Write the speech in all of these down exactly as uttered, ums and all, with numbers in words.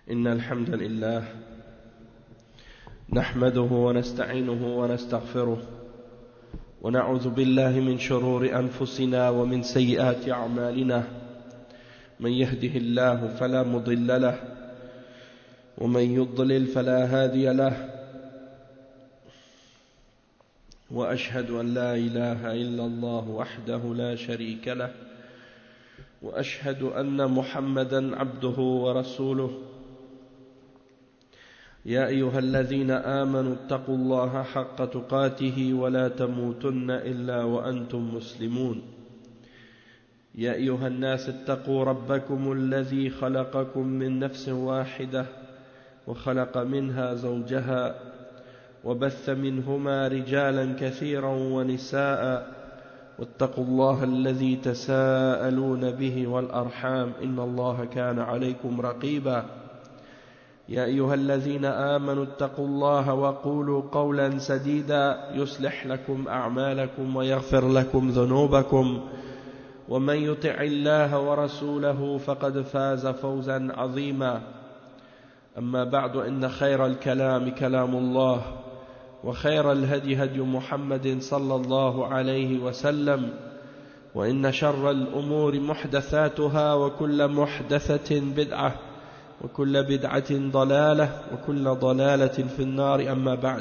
إن الحمد لله نحمده ونستعينه ونستغفره ونعوذ بالله من شرور أنفسنا ومن سيئات أعمالنا من يهده الله فلا مضل له ومن يضلل فلا هادي له وأشهد أن لا إله إلا الله وحده لا شريك له وأشهد أن محمدا عبده ورسوله يا أيها الذين آمنوا اتقوا الله حق تقاته ولا تموتن إلا وأنتم مسلمون يا أيها الناس اتقوا ربكم الذي خلقكم من نفس واحدة وخلق منها زوجها وبث منهما رجالا كثيرا ونساء واتقوا الله الذي تساءلون به والأرحام إن الله كان عليكم رقيبا يا أيها الذين آمنوا اتقوا الله وقولوا قولا سديدا يصلح لكم أعمالكم ويغفر لكم ذنوبكم ومن يطع الله ورسوله فقد فاز فوزا عظيما أما بعد إن خير الكلام كلام الله وخير الهدي هدي محمد صلى الله عليه وسلم وإن شر الأمور محدثاتها وكل محدثة بدعة وكل بدعة ضلالة وكل ضلالة في النار أما بعد.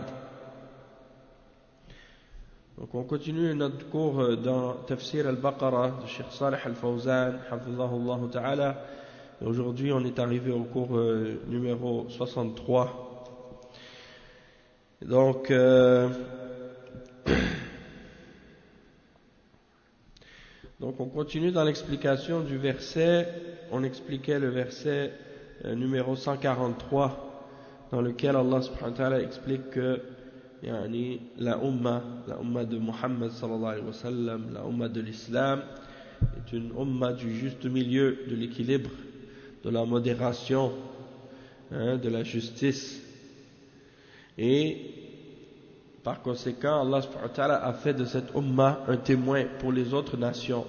Donc on continue notre cours dans Tafsir al-Baqarah de Cheikh Salih al-Fawzan hafizahullah ta'ala. Et aujourd'hui on est arrivé au cours euh, numéro soixante-trois. Donc euh, donc on continue dans l'explication du verset. On expliquait le verset euh, numéro cent quarante-trois dans lequel Allah subhanahu wa ta'ala explique que yani, la umma la umma de Muhammad sallallahu alayhi wa sallam, la umma de l'islam est une umma du juste milieu, de l'équilibre, de la modération, hein, de la justice. Et par conséquent, Allah subhanahu wa ta'ala a fait de cette umma un témoin pour les autres nations.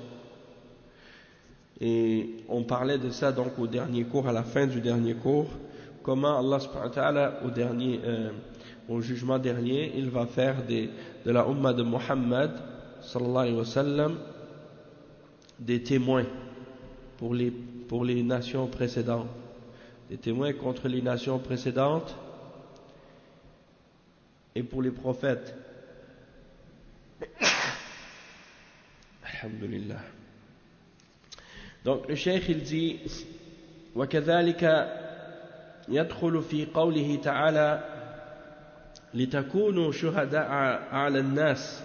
Et on parlait de ça donc au dernier cours, à la fin du dernier cours, comment Allah subhanahu wa ta'ala au dernier, euh, au jugement dernier, il va faire des, de la umma de Muhammad sallallahu alayhi wa sallam des témoins pour les, pour les nations précédentes, des témoins contre les nations précédentes et pour les prophètes. Alhamdulillah. Donc le cheikh il dit وكذلك يدخل في قوله تعالى لتكونوا شهداء على الناس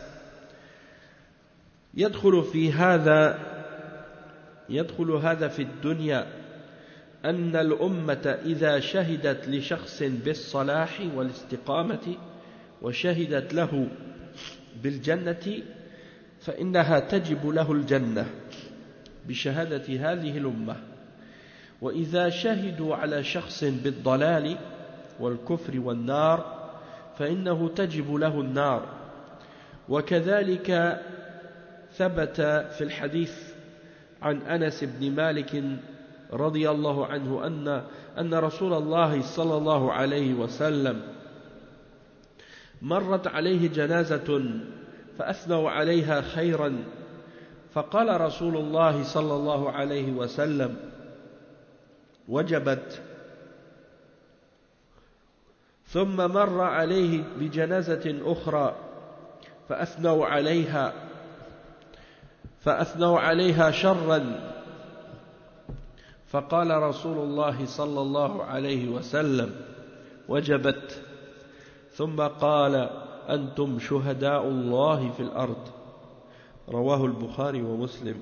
يدخل في هذا يدخل هذا في الدنيا أن الأمة إذا شهدت لشخص بالصلاح والاستقامة وشهدت له بالجنة فإنها تجب له الجنة بشهادة هذه الأمة وإذا شهدوا على شخص بالضلال والكفر والنار فإنه تجب له النار وكذلك ثبت في الحديث عن أنس بن مالك رضي الله عنه أن أن رسول الله صلى الله عليه وسلم مرت عليه جنازة فأثنوا عليها خيرا فقال رسول الله صلى الله عليه وسلم وجبت ثم مر عليه بجنازة أخرى فأثنوا عليها فأثنوا عليها شرا فقال رسول الله صلى الله عليه وسلم وجبت ثم قال أنتم شهداء الله في الأرض رواه البخاري ومسلم.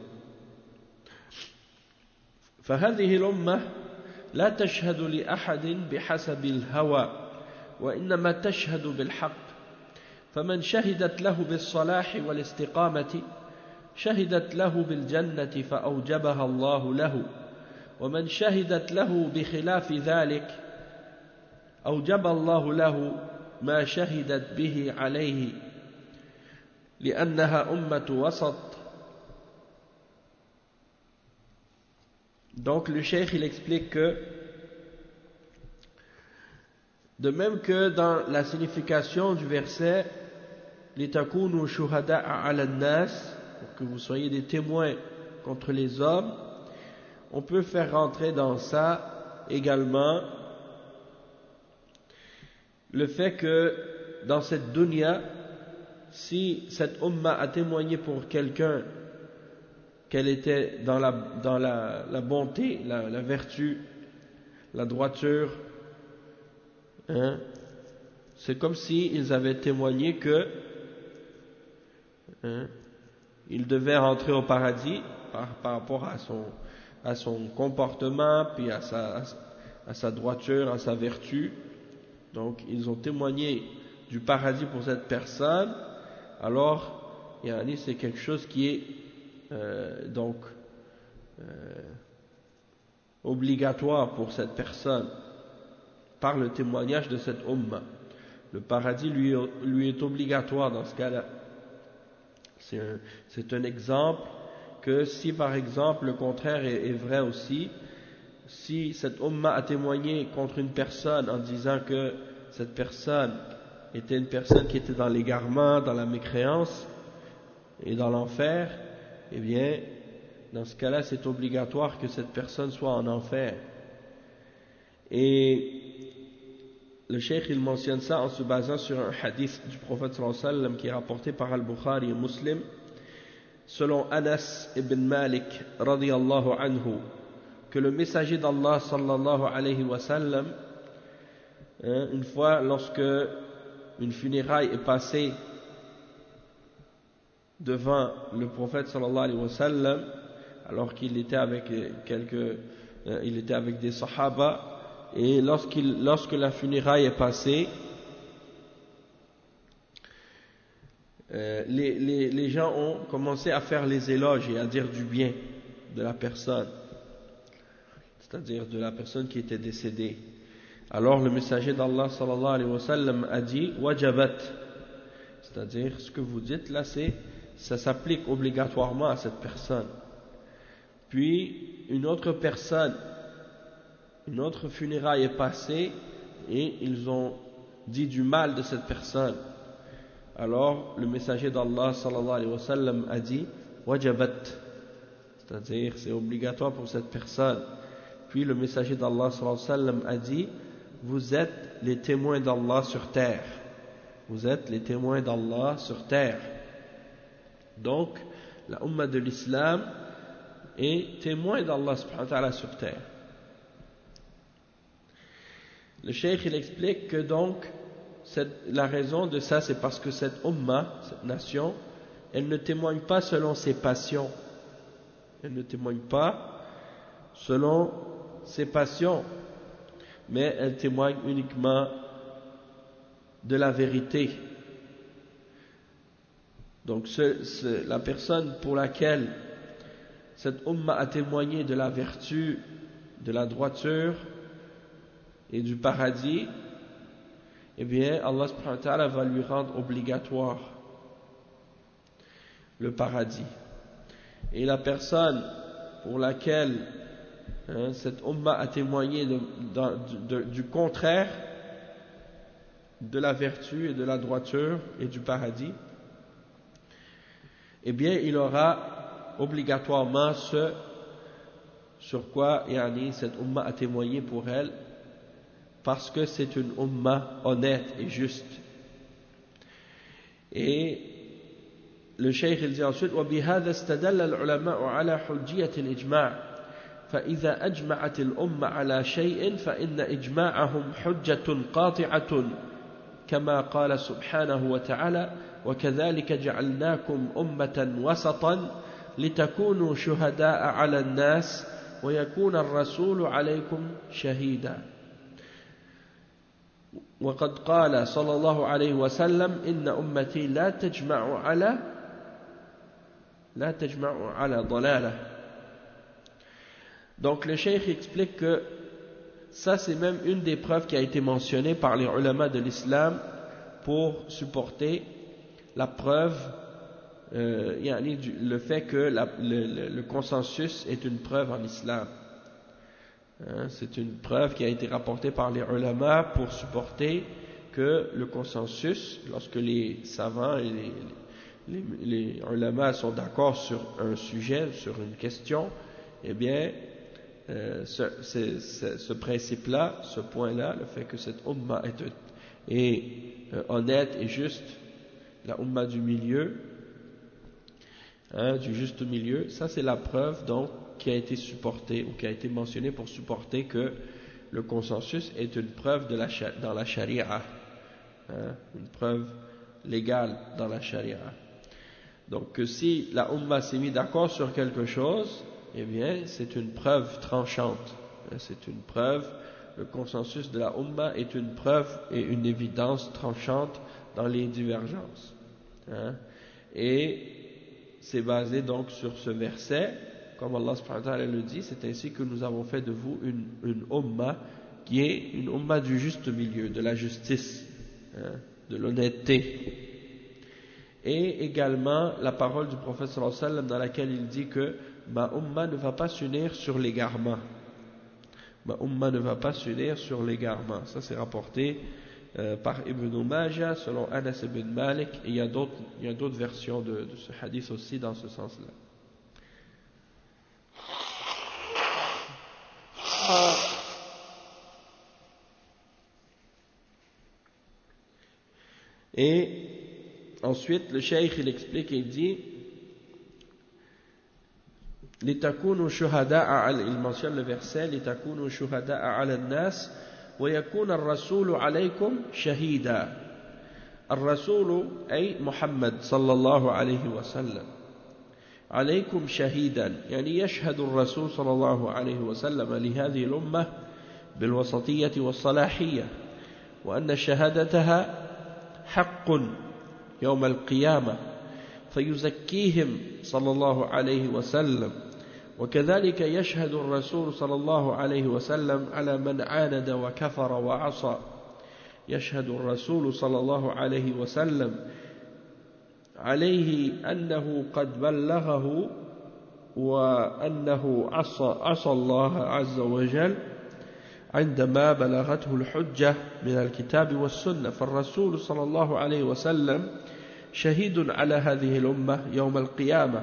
فهذه الأمة لا تشهد لأحد بحسب الهوى وإنما تشهد بالحق فمن شهدت له بالصلاح والاستقامة شهدت له بالجنة فأوجبها الله له ومن شهدت له بخلاف ذلك أوجب الله له ما شهدت به عليه لأنها أمة وسط. Donc le cheikh il explique que De même que dans la signification du verset litakunu shuhada'a 'ala an-nas, pour que vous soyez des témoins contre les hommes, on peut faire rentrer dans ça également le fait que dans cette dunya, si cette umma a témoigné pour quelqu'un qu'elle était dans la, dans la, la bonté, la, la vertu, la droiture, hein, c'est comme si ils avaient témoigné que hein, il devait rentrer au paradis par, par rapport à son, à son comportement, puis à sa, à sa droiture, à sa vertu. Donc ils ont témoigné du paradis pour cette personne. Alors yani, c'est quelque chose qui est euh, donc euh, obligatoire pour cette personne par le témoignage de cette umma. Le paradis lui, lui est obligatoire dans ce cas-là. C'est un, c'est un exemple que si par exemple le contraire est, est vrai aussi, si cette umma a témoigné contre une personne en disant que cette personne était une personne qui était dans l'égarement, dans la mécréance et dans l'enfer, eh bien, dans ce cas-là, c'est obligatoire que cette personne soit en enfer. Et le cheikh, il mentionne ça en se basant sur un hadith du prophète sallallahu alayhi wa sallam qui est rapporté par Al-Bukhari et Muslim, selon Anas ibn Malik radiyallahu anhu, que le messager d'Allah sallallahu alayhi wa sallam, hein, une fois lorsque une funéraille est passée devant le prophète sallallahu alayhi wa sallam, alors qu'il était avec quelques, euh, il était avec des sahaba, et lorsqu'il, lorsque la funéraille est passée, euh, les, les, les gens ont commencé à faire les éloges et à dire du bien de la personne, c'est-à-dire de la personne qui était décédée. Alors le messager d'Allah sallallahu alayhi wa sallam a dit wajabat, c'est-à-dire ce que vous dites là, c'est, ça s'applique obligatoirement à cette personne. Puis une autre personne, une autre funéraille est passée et ils ont dit du mal de cette personne. Alors le messager d'Allah sallallahu alayhi wa sallam a dit wajabat, c'est-à-dire c'est obligatoire pour cette personne. Puis le messager d'Allah sallallahu alayhi wa sallam a dit vous êtes les témoins d'Allah sur terre. Vous êtes les témoins d'Allah sur terre. Donc, la umma de l'islam est témoin d'Allah subhanahu wa ta'ala sur terre. Le cheikh il explique que donc, cette, la raison de ça, c'est parce que cette umma, cette nation, elle ne témoigne pas selon ses passions. Elle ne témoigne pas selon ses passions, mais elle témoigne uniquement de la vérité. Donc ce, ce, la personne pour laquelle cette umma a témoigné de la vertu, de la droiture et du paradis, eh bien Allah subhanahu wa ta'ala va lui rendre obligatoire le paradis. Et la personne pour laquelle hein, cette umma a témoigné de, de, de, du contraire de la vertu et de la droiture et du paradis, eh bien il aura obligatoirement ce sur quoi yani, cette umma a témoigné pour elle, parce que c'est une umma honnête et juste. Et le cheikh il dit ensuite وبهذا استدل العلماء على حجية الإجماع فإذا أجمعت الأمة على شيء فإن إجماعهم حجة قاطعة كما قال سبحانه وتعالى وكذلك جعلناكم أمة وسطا لتكونوا شهداء على الناس ويكون الرسول عليكم شهيدا وقد قال صلى الله عليه وسلم إن أمتي لا تجمع على لا تجمع على ضلالة. Donc le cheikh explique que ça c'est même une des preuves qui a été mentionnée par les ulama de l'islam pour supporter la preuve, euh, le fait que la, le, le consensus est une preuve en islam. Hein, c'est une preuve qui a été rapportée par les ulama pour supporter que le consensus, lorsque les savants et les, les, les ulama sont d'accord sur un sujet, sur une question, eh bien, euh, ce, ce, ce, ce principe-là, ce point-là, le fait que cette umma est, est euh, honnête et juste, la umma du milieu, hein, du juste milieu, ça c'est la preuve donc qui a été supportée ou qui a été mentionnée pour supporter que le consensus est une preuve de la, dans la charia, hein, une preuve légale dans la charia. Donc que si la umma s'est mise d'accord sur quelque chose, eh bien c'est une preuve tranchante, c'est une preuve, le consensus de la umma est une preuve et une évidence tranchante dans les divergences, hein, et c'est basé donc sur ce verset. Comme Allah subhanahu wa ta'ala le dit, c'est ainsi que nous avons fait de vous une, une umma qui est une umma du juste milieu, de la justice, hein, de l'honnêteté. Et également la parole du prophète sallallahu alayhi wa sallam dans laquelle il dit que ma umma ne va pas s'unir sur l'égarement. Ma umma ne va pas s'unir sur l'égarement. Ça c'est rapporté euh, par Ibn Majah selon Anas ibn Malik, et il y a d'autres, il y a d'autres versions de, de ce hadith aussi dans ce sens-là. Et ensuite le cheikh il explique et il dit لتكونوا شهداء على, il mentionne le verset لتكونوا شهداء على الناس ويكون الرسول عليكم شهيدا. الرسول أي محمد صلى الله عليه وسلم عليكم شهيدا، يعني يشهد الرسول صلى الله عليه وسلم لهذه الأمة بالوسطية والصلاحية، وأن شهادتها حق يوم القيامة فيزكيهم صلى الله عليه وسلم. وكذلك يشهد الرسول صلى الله عليه وسلم على من عاند وكفر وعصى. يشهد الرسول صلى الله عليه وسلم عليه أنه قد بلغه وأنه عصى, عصى الله عز وجل عندما بلغته الحجة من الكتاب والسنة. فالرسول صلى الله عليه وسلم شهيد على هذه الأمة يوم القيامة،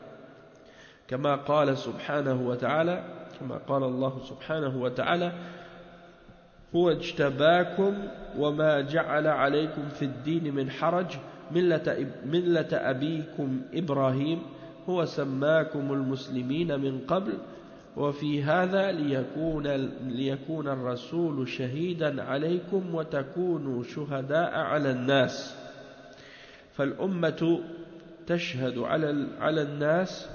كما قال سبحانه وتعالى كما قال الله سبحانه وتعالى هو اجتباكم وما جعل عليكم في الدين من حرج ملة, ملة أبيكم إبراهيم هو سماكم المسلمين من قبل وفي هذا ليكون, ليكون الرسول شهيدا عليكم وتكونوا شهداء على الناس. فالأمة تشهد على, على الناس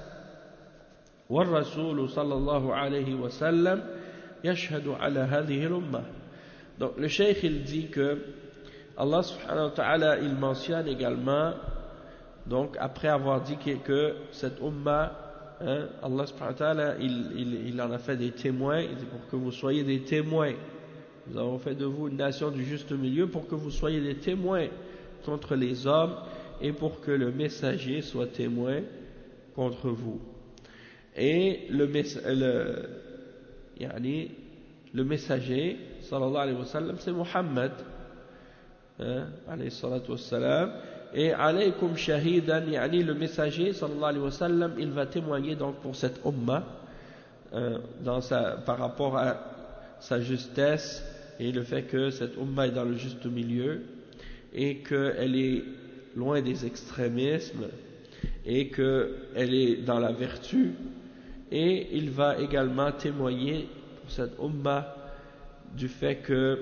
والرسول صلى الله عليه وسلم يشهد على هذه الأمة. Donc le cheikh il dit que Allah subhanahu wa ta'ala il mentionne également, donc après avoir dit que, que cette umma, hein, Allah subhanahu wa ta'ala il, il, il en a fait des témoins, il dit pour que vous soyez des témoins, nous avons fait de vous une nation du juste milieu pour que vous soyez des témoins contre les hommes et pour que le messager soit témoin contre vous. Et le, le, yani, le messager sallallahu alayhi wa sallam c'est Muhammad, hein, alayhi salatu wa salam, et alaykum shahidan, yani le messager sallallahu alayhi wa sallam il va témoigner donc pour cette umma euh, dans sa, par rapport à sa justesse et le fait que cette umma est dans le juste milieu et qu'elle est loin des extrémismes et qu'elle est dans la vertu, et il va également témoigner pour cette umma du fait que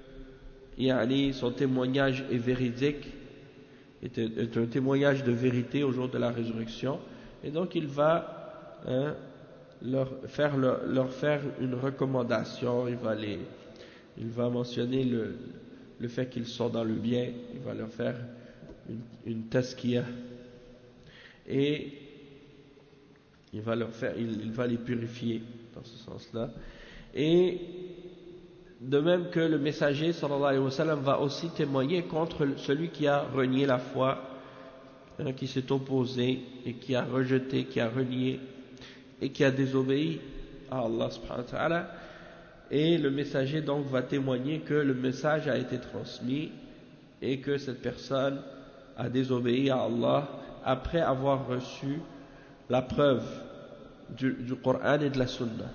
yani, son témoignage est véridique, est, est un témoignage de vérité au jour de la résurrection, et donc il va hein, leur, faire, leur, leur faire une recommandation, il va, les, il va mentionner le, le fait qu'ils sont dans le bien, il va leur faire une, une tazkiyah, et il va leur faire, il, il va les purifier dans ce sens-là. Et de même que le messager sallallahu alayhi wa sallam va aussi témoigner contre celui qui a renié la foi, hein, qui s'est opposé et qui a rejeté, qui a renié et qui a désobéi à Allah subhanahu wa ta'ala. et le messager donc va témoigner que le message a été transmis et que cette personne a désobéi à Allah après avoir reçu la preuve du, du Coran et de la Sunna.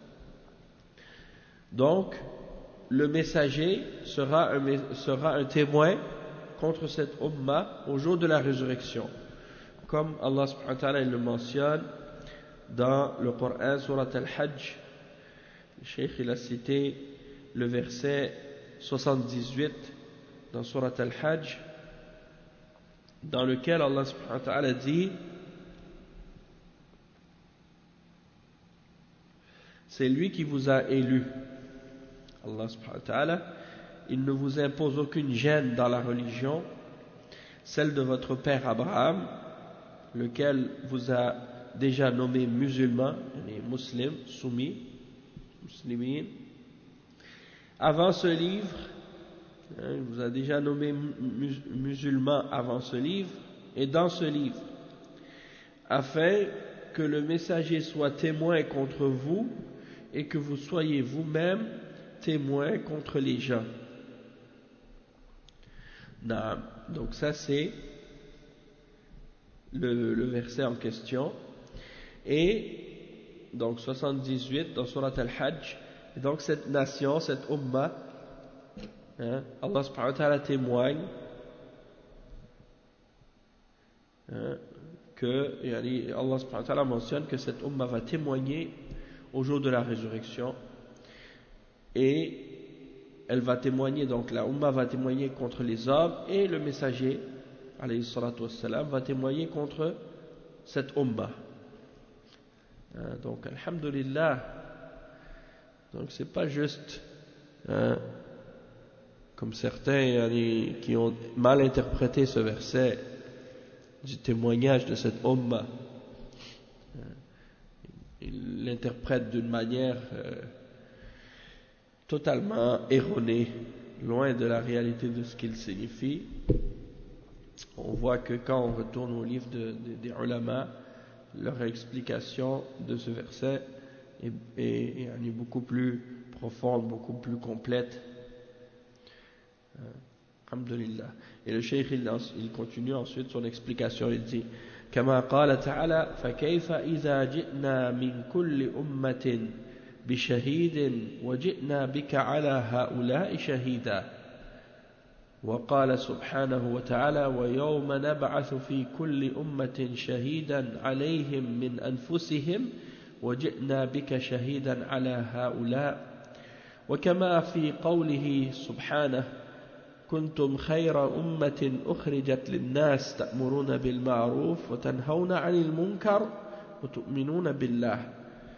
Donc, le messager sera un, sera un témoin contre cette umma au jour de la résurrection, comme Allah subhanahu wa ta'ala le mentionne dans le Coran, surat Al-Hajj. Le Cheikh il a cité le verset soixante-dix-huit dans surat Al-Hajj, dans lequel Allah subhanahu wa ta'ala dit: c'est lui qui vous a élu. Allah subhanahu wa ta'ala, il ne vous impose aucune gêne dans la religion, celle de votre père Abraham, lequel vous a déjà nommé musulman, les musulmans, soumis, muslimin. Avant ce livre, hein, il vous a déjà nommé mus musulman avant ce livre, et dans ce livre, afin que le messager soit témoin contre vous et que vous soyez vous-même témoin contre les gens. Non. Donc ça c'est le, le verset en question. Et donc soixante-dix-huit dans Surat Al-Hajj, et donc cette nation, cette umma, hein, Allah subhanahu wa ta'ala témoigne hein, que yani, Allah subhanahu wa ta'ala mentionne que cette umma va témoigner au jour de la résurrection, et elle va témoigner, donc la umma va témoigner contre les hommes, et le messager alayhi salatu wassalam va témoigner contre cette umma. Hein, donc alhamdulillah, donc c'est pas juste hein, comme certains yani, qui ont mal interprété ce verset du témoignage de cette umma. Ils l'interprètent d'une manière euh, totalement erronée, loin de la réalité de ce qu'il signifie. On voit que quand on retourne au livre de, de, des ulama, leur explication de ce verset est, est, est, est beaucoup plus profonde, beaucoup plus complète. Euh, alhamdulillah. Et le cheikh il, il continue ensuite son explication, il dit: كما قال تعالى فكيف إذا جئنا من كل أمة بشهيد وجئنا بك على هؤلاء شهيدا. وقال سبحانه وتعالى ويوم نبعث في كل أمة شهيدا عليهم من أنفسهم وجئنا بك شهيدا على هؤلاء. وكما في قوله سبحانه كنتم خير أمة أخرجت للناس تأمرون بالمعروف وتنهون عن المنكر وتؤمنون بالله.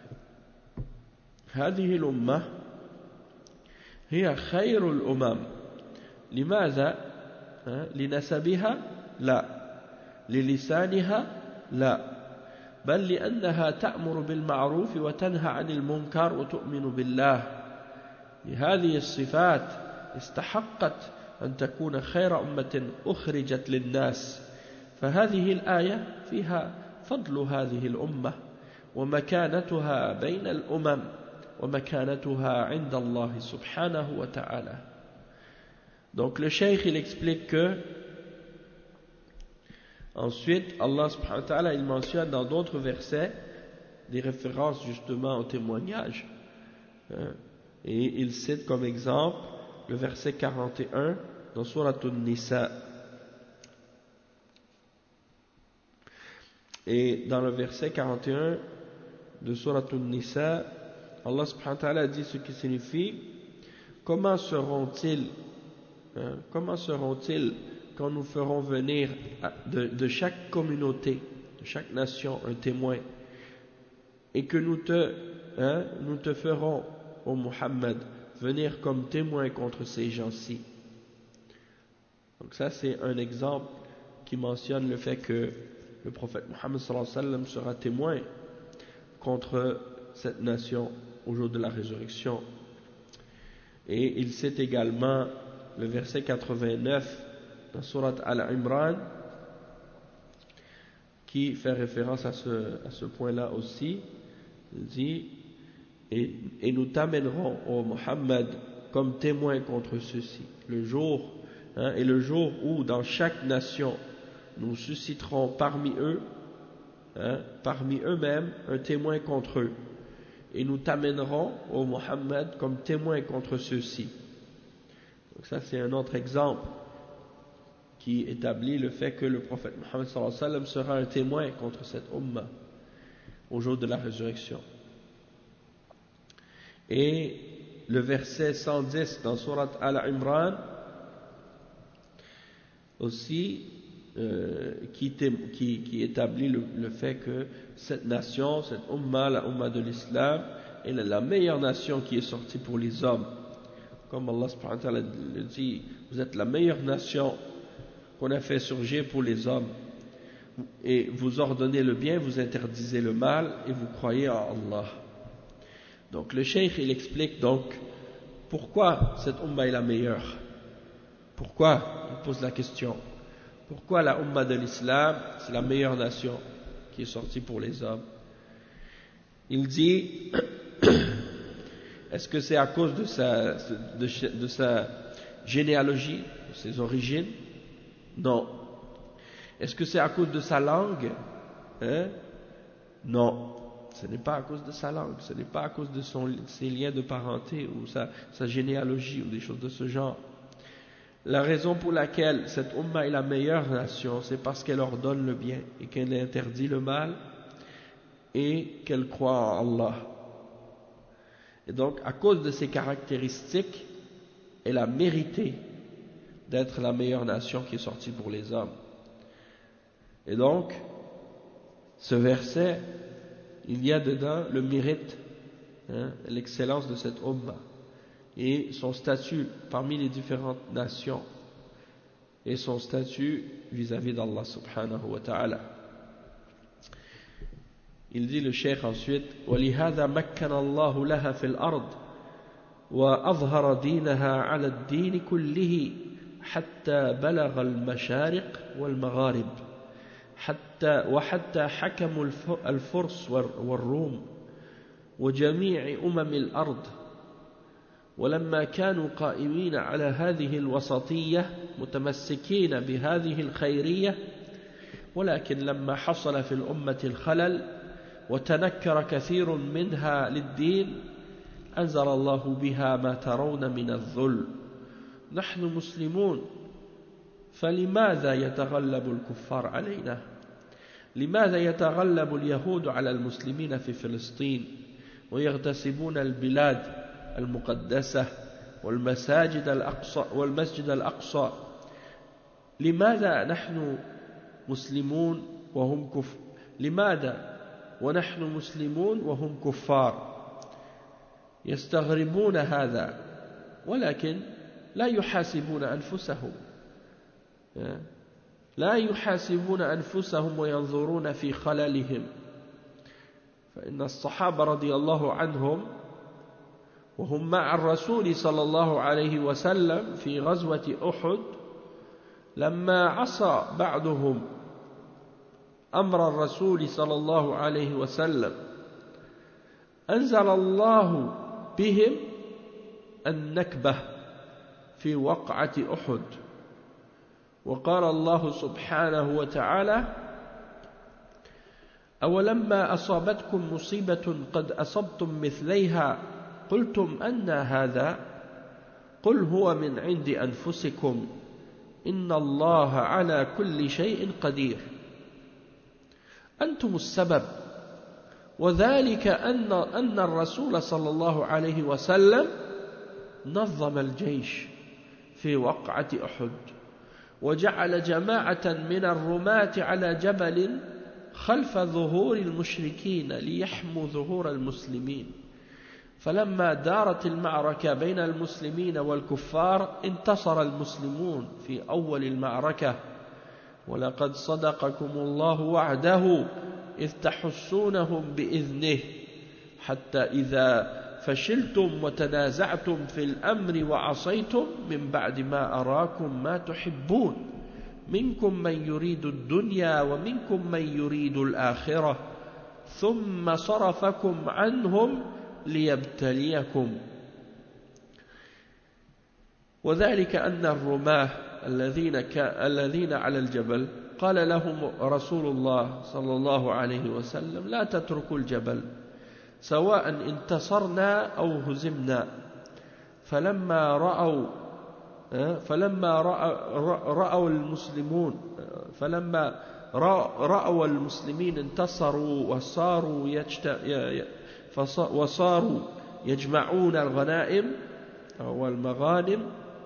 هذه الأمة هي خير الأمم. لماذا؟ لنسبها؟ لا. للسانها؟ لا. بل لأنها تأمر بالمعروف وتنهى عن المنكر وتؤمن بالله. لهذه الصفات استحقت أن تكون خير أمة أخرجت للناس. فهذه الآية فيها فضل هذه الأمة ومكانتها بين الأمم ومكانتها عند الله سبحانه وتعالى. Donc le cheikh il explique que ensuite Allah subhanahu wa ta'ala il mentionne dans d'autres versets des références justement au témoignage, et il cite comme exemple le verset quarante et un dans Surat An-Nisa. Et dans le verset quarante et un de Surat An-Nisa, Allah subhanahu wa ta'ala dit ce qui signifie: comment seront-ils hein, comment seront-ils quand nous ferons venir de, de chaque communauté, de chaque nation un témoin, et que nous te, hein, nous te ferons, ô Muhammad, venir comme témoin contre ces gens-ci. Donc ça c'est un exemple qui mentionne le fait que le prophète Muhammad sallallahu alayhi wa sallam sera témoin contre cette nation au jour de la résurrection. Et il cite également le verset quatre-vingt-neuf dans Surat Al-Imran qui fait référence à ce, à ce point-là aussi. Il dit et, et nous t'amènerons, ô Muhammad, comme témoin contre ceux-ci. Le jour, hein, et le jour où dans chaque nation nous susciterons parmi eux, hein, parmi eux-mêmes, un témoin contre eux. Et nous t'amènerons, ô Muhammad, comme témoin contre ceux-ci. Donc ça c'est un autre exemple qui établit le fait que le prophète Muhammad sallallahu alayhi wa sallam sera un témoin contre cette umma au jour de la résurrection. Et le verset cent dix dans sourate Al-Imran aussi euh, qui, qui, qui établit le, le fait que cette nation, cette umma, la umma de l'islam, est la meilleure nation qui est sortie pour les hommes. Comme Allah subhanahu wa ta'ala le dit, vous êtes la meilleure nation qu'on a fait surgir pour les hommes, et vous ordonnez le bien, vous interdisez le mal, et vous croyez en Allah. Donc le cheikh il explique donc pourquoi cette umma est la meilleure. Pourquoi? Il pose la question. Pourquoi la umma de l'islam c'est la meilleure nation qui est sortie pour les hommes? Il dit est-ce que c'est à cause de sa, de, de sa généalogie, de ses origines? Non. Est-ce que c'est à cause de sa langue? Hein? Non. Ce n'est pas à cause de sa langue, ce n'est pas à cause de son, ses liens de parenté ou sa, sa généalogie ou des choses de ce genre. La raison pour laquelle cette umma est la meilleure nation, c'est parce qu'elle ordonne le bien et qu'elle interdit le mal et qu'elle croit en Allah. Et donc, à cause de ces caractéristiques, elle a mérité d'être la meilleure nation qui est sortie pour les hommes. Et donc, ce verset, il y a dedans le mérite, hein, l'excellence de cette umma et son statut parmi les différentes nations et son statut vis-à-vis d'Allah subhanahu wa ta'ala. Il dit le cheikh ensuite وَلِهَذَا مَكَّنَ اللَّهُ لَهَا فِي الْأَرْضِ وَأَظْهَرَ دِينَهَا عَلَى الدِّينِ كُلِّهِ حَتَّى بَلَغَ الْمَشَارِقِ وَالْمَغَارِبِ حتى وحتى حكموا الفرس والروم وجميع أمم الأرض ولما كانوا قائمين على هذه الوسطية متمسكين بهذه الخيرية ولكن لما حصل في الأمة الخلل وتنكر كثير منها للدين أنزل الله بها ما ترون من الذل نحن مسلمون فلماذا يتغلب الكفار علينا؟ لماذا يتغلب اليهود على المسلمين في فلسطين ويغتصبون البلاد المقدسة والمساجد الأقصى والمسجد الأقصى؟ لماذا نحن مسلمون وهم كف لماذا ونحن مسلمون وهم كفار؟ يستغربون هذا ولكن لا يحاسبون أنفسهم لا يحاسبون أنفسهم وينظرون في خللهم. فإن الصحابة رضي الله عنهم وهم مع الرسول صلى الله عليه وسلم في غزوة أحد لما عصى بعضهم أمر الرسول صلى الله عليه وسلم أنزل الله بهم النكبة في وقعة أحد. وقال الله سبحانه وتعالى أولما أصابتكم مصيبة قد أصبتم مثليها قلتم أنى هذا قل هو من عند أنفسكم إن الله على كل شيء قدير أنتم السبب وذلك أن, أن الرسول صلى الله عليه وسلم نظم الجيش في وقعة أحد وجعل جماعة من الرماة على جبل خلف ظهور المشركين ليحموا ظهور المسلمين. فلما دارت المعركة بين المسلمين والكفار انتصر المسلمون في أول المعركة ولقد صدقكم الله وعده إذ تحسونهم بإذنه حتى إذا فشلتم وتنازعتم في الأمر وعصيتم من بعد ما أراكم ما تحبون منكم من يريد الدنيا ومنكم من يريد الآخرة ثم صرفكم عنهم ليبتليكم. وذلك أن الرماة الذين الذين على الجبل قال لهم رسول الله صلى الله عليه وسلم: لا تتركوا الجبل سواء انتصرنا أو هزمنا. فلما رأوا فلما رأوا المسلمون فلما رأوا المسلمين انتصروا وصاروا وصاروا يجمعون الغنائم أو المغانم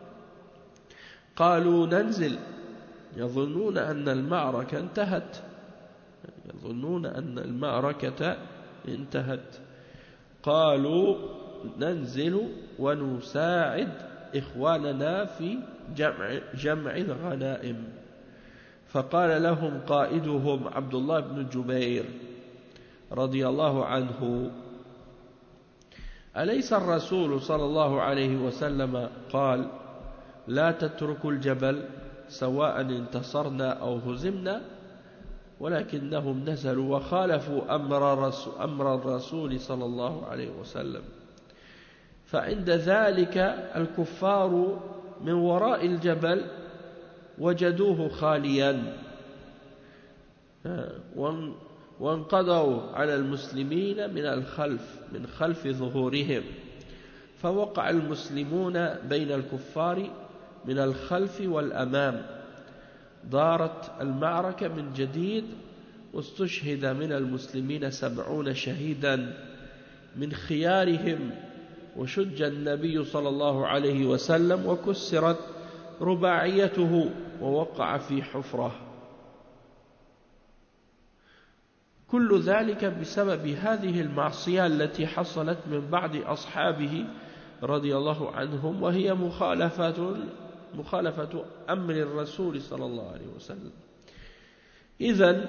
قالوا: ننزل. يظنون أن المعركة انتهت يظنون أن المعركة انتهت قالوا: ننزل ونساعد إخواننا في جمع, جمع الغنائم. فقال لهم قائدهم عبد الله بن جبير رضي الله عنه: أليس الرسول صلى الله عليه وسلم قال: لا تتركوا الجبل سواء انتصرنا أو هزمنا؟ ولكنهم نزلوا وخالفوا أمر الرسول, أمر الرسول صلى الله عليه وسلم. فعند ذلك الكفار من وراء الجبل وجدوه خاليا وانقضوا على المسلمين من الخلف من خلف ظهورهم، فوقع المسلمون بين الكفار من الخلف والأمام. دارت المعركة من جديد، واستشهد من المسلمين سبعون شهيدا من خيارهم، وشج النبي صلى الله عليه وسلم وكسرت رباعيته ووقع في حفرة. كل ذلك بسبب هذه المعصية التي حصلت من بعض أصحابه رضي الله عنهم، وهي مخالفة مخالفة أمر الرسول صلى الله عليه وسلم. إذن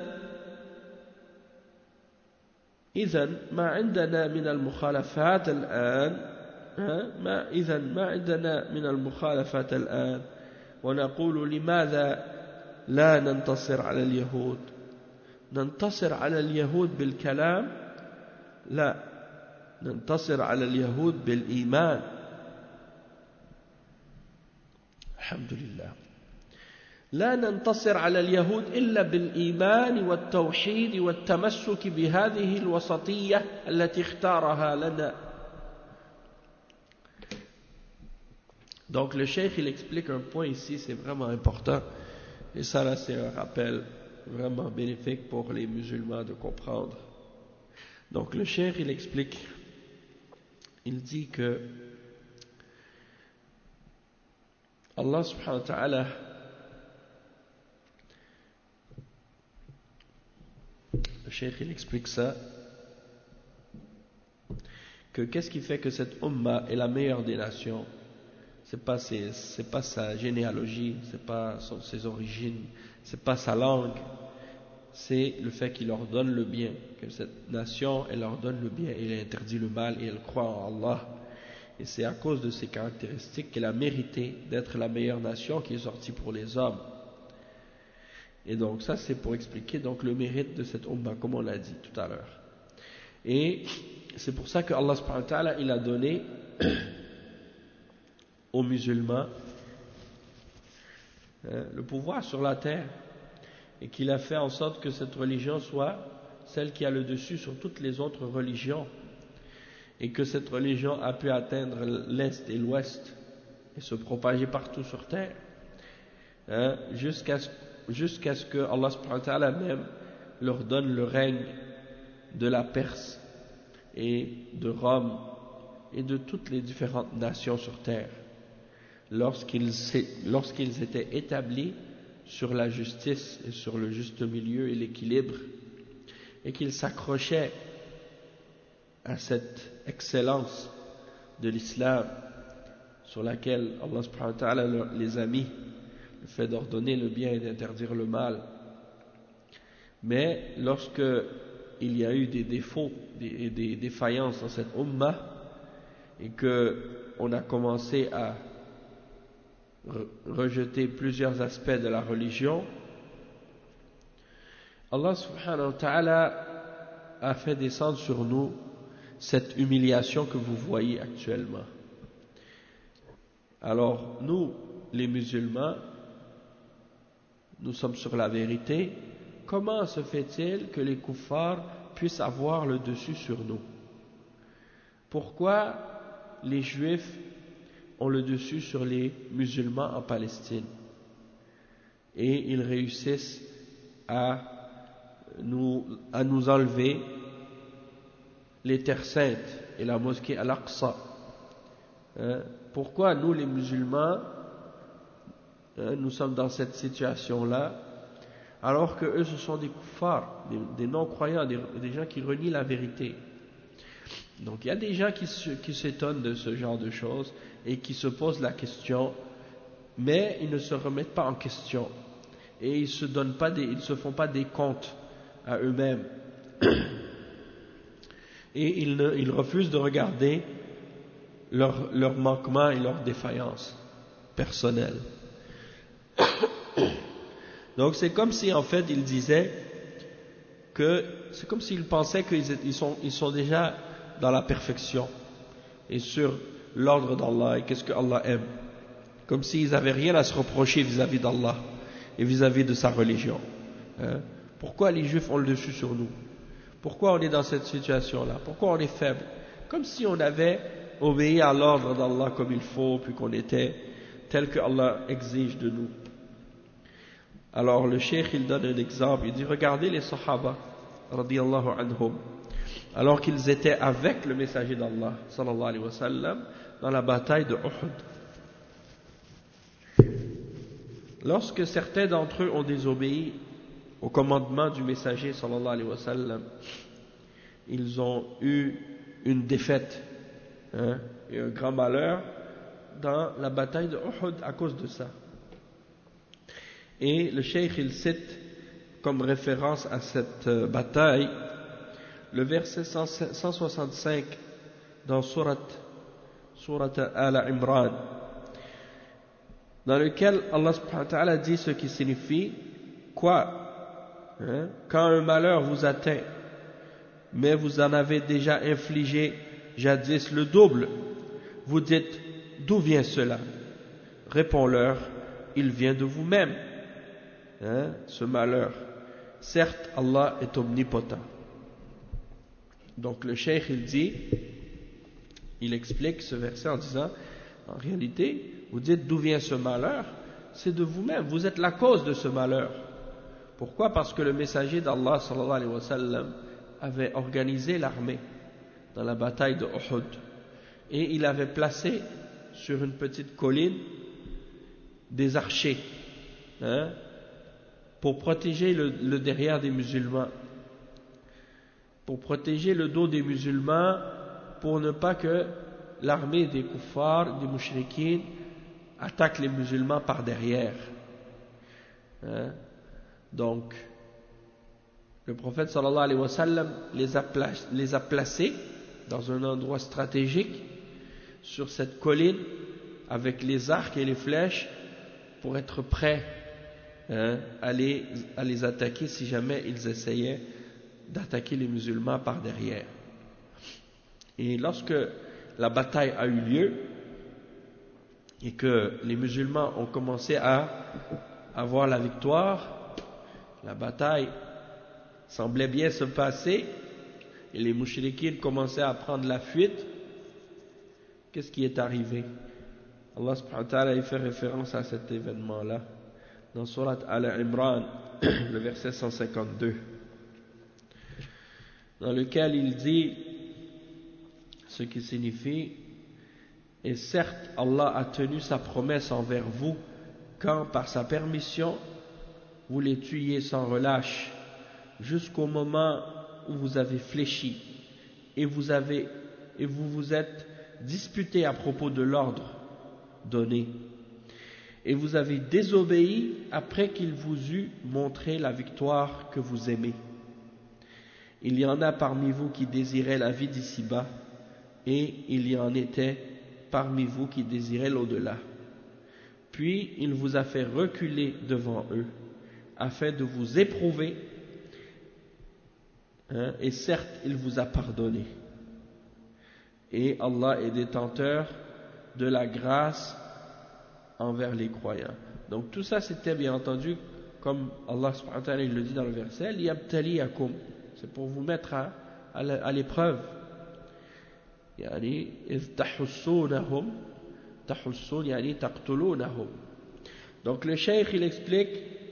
إذن ما عندنا من المخالفات الآن ما إذن ما عندنا من المخالفات الآن ونقول: لماذا لا ننتصر على اليهود؟ ننتصر على اليهود بالكلام؟ لا، ننتصر على اليهود بالإيمان. الحمد لله. لا ننتصر على اليهود إلا بالإيمان والتوحيد والتمسك بهذه الوسطية التي اختارها لنا. Donc le cheikh il explique un point ici, c'est vraiment important, et ça là c'est un rappel vraiment bénéfique pour les musulmans de comprendre. Donc le cheikh il explique, il dit que Allah subhanahu wa ta'ala le cheikh il explique ça, que qu'est-ce qui fait que cette umma est la meilleure des nations? C'est pas ses, c'est pas sa généalogie, c'est pas son, ses origines, c'est pas sa langue, c'est le fait qu'il leur donne le bien, que cette nation elle leur donne le bien, il interdit le mal et elle croit en Allah. Et c'est à cause de ces caractéristiques qu'elle a mérité d'être la meilleure nation qui est sortie pour les hommes. Et donc ça c'est pour expliquer donc le mérite de cette umma, comme on l'a dit tout à l'heure. Et c'est pour ça que Allah subhanahu wa ta'ala il a donné aux musulmans hein, le pouvoir sur la terre, et qu'il a fait en sorte que cette religion soit celle qui a le dessus sur toutes les autres religions, et que cette religion a pu atteindre l'est et l'ouest et se propager partout sur terre hein, jusqu'à ce, jusqu'à ce que Allah subhanahu wa ta'ala même leur donne le règne de la Perse et de Rome et de toutes les différentes nations sur terre, lorsqu'ils, lorsqu'ils étaient établis sur la justice et sur le juste milieu et l'équilibre, et qu'ils s'accrochaient à cette excellence de l'islam sur laquelle Allah subhanahu wa ta'ala les a mis, le fait d'ordonner le bien et d'interdire le mal. Mais lorsque il y a eu des défauts et des, des défaillances dans cette ummah, et que on a commencé à rejeter plusieurs aspects de la religion, Allah subhanahu wa ta'ala a fait descendre sur nous cette humiliation que vous voyez actuellement. Alors, nous, les musulmans, nous sommes sur la vérité. Comment se fait-il que les kuffars puissent avoir le dessus sur nous? Pourquoi les juifs ont le dessus sur les musulmans en Palestine? Et ils réussissent à nous, à nous enlever les terres saintes et la mosquée Al-Aqsa. Hein? Pourquoi nous les musulmans, hein, nous sommes dans cette situation-là, alors que eux ce sont des kuffars, des, des non-croyants, des, des gens qui renient la vérité. Donc il y a des gens qui, qui s'étonnent de ce genre de choses et qui se posent la question, mais ils ne se remettent pas en question et ils se donnent pas des, ils se font pas des comptes à eux-mêmes et ils, ne, ils refusent de regarder leurs leur manquements et leurs défaillances personnelles. Donc c'est comme si en fait ils disaient que c'est comme s'ils pensaient qu'ils ils sont, ils sont déjà dans la perfection et sur l'ordre d'Allah et qu'est-ce que Allah aime, comme s'ils n'avaient rien à se reprocher vis-à-vis d'Allah et vis-à-vis de sa religion. Hein? Pourquoi les juifs ont le dessus sur nous? Pourquoi on est dans cette situation-là? Pourquoi on est faible? Comme si on avait obéi à l'ordre d'Allah comme il faut, puis qu'on était tel que Allah exige de nous. Alors le cheikh il donne un exemple, il dit regardez les sahaba radiyallahu anhum, alors qu'ils étaient avec le messager d'Allah sallallahu alayhi wa sallam dans la bataille de Uhud. Lorsque certains d'entre eux ont désobéi au commandement du messager sallallahu alayhi wa sallam, ils ont eu une défaite, hein, et un grand malheur dans la bataille de Uhud à cause de ça. Et le cheikh il cite comme référence à cette euh, bataille le verset cent soixante-cinq dans Surat, Surat Al-Imran, dans lequel Allah subhanahu wa ta'ala dit ce qui signifie quoi, hein, quand un malheur vous atteint, mais vous en avez déjà infligé jadis le double, vous dites d'où vient cela? Réponds-leur, il vient de vous-même, hein, ce malheur. Certes, Allah est omnipotent. Donc le cheikh il dit, il explique ce verset en disant, en réalité, vous dites d'où vient ce malheur? C'est de vous-même, vous êtes la cause de ce malheur. Pourquoi? Parce que le messager d'Allah sallallahu alayhi wa sallam avait organisé l'armée dans la bataille de Uhud et il avait placé sur une petite colline des archers, hein, pour protéger le, le derrière des musulmans, pour protéger le dos des musulmans, pour ne pas que l'armée des kuffars, des mushrikines, attaque les musulmans par derrière. Hein? Donc, le prophète sallallahu alayhi wa sallam les a, les a placés dans un endroit stratégique sur cette colline avec les arcs et les flèches pour être prêts, hein, à, les, à les attaquer si jamais ils essayaient d'attaquer les musulmans par derrière. Et lorsque la bataille a eu lieu et que les musulmans ont commencé à avoir la victoire, la bataille semblait bien se passer et les mouchriquines commençaient à prendre la fuite, qu'est-ce qui est arrivé? Allah subhanahu wa ta'ala il fait référence à cet événement-là dans Surat Al-Imran, le verset cent cinquante-deux, dans lequel il dit ce qui signifie: et certes Allah a tenu sa promesse envers vous quand par sa permission vous les tuiez sans relâche jusqu'au moment où vous avez fléchi et vous avez et vous vous êtes disputé à propos de l'ordre donné et vous avez désobéi après qu'il vous eut montré la victoire que vous aimez. Il y en a parmi vous qui désiraient la vie d'ici-bas et il y en était parmi vous qui désiraient l'au-delà. Puis il vous a fait reculer devant eux afin de vous éprouver, hein, et certes il vous a pardonné. et Allah est détenteur de la grâce envers les croyants. Donc tout ça c'était bien entendu, comme Allah subhanahu wa ta'ala il le dit dans le verset, liyabtaliyakum, c'est pour vous mettre à, à l'épreuve. Yani iz tahussunahum tahussun yani taqtulunahum. Donc le cheikh il explique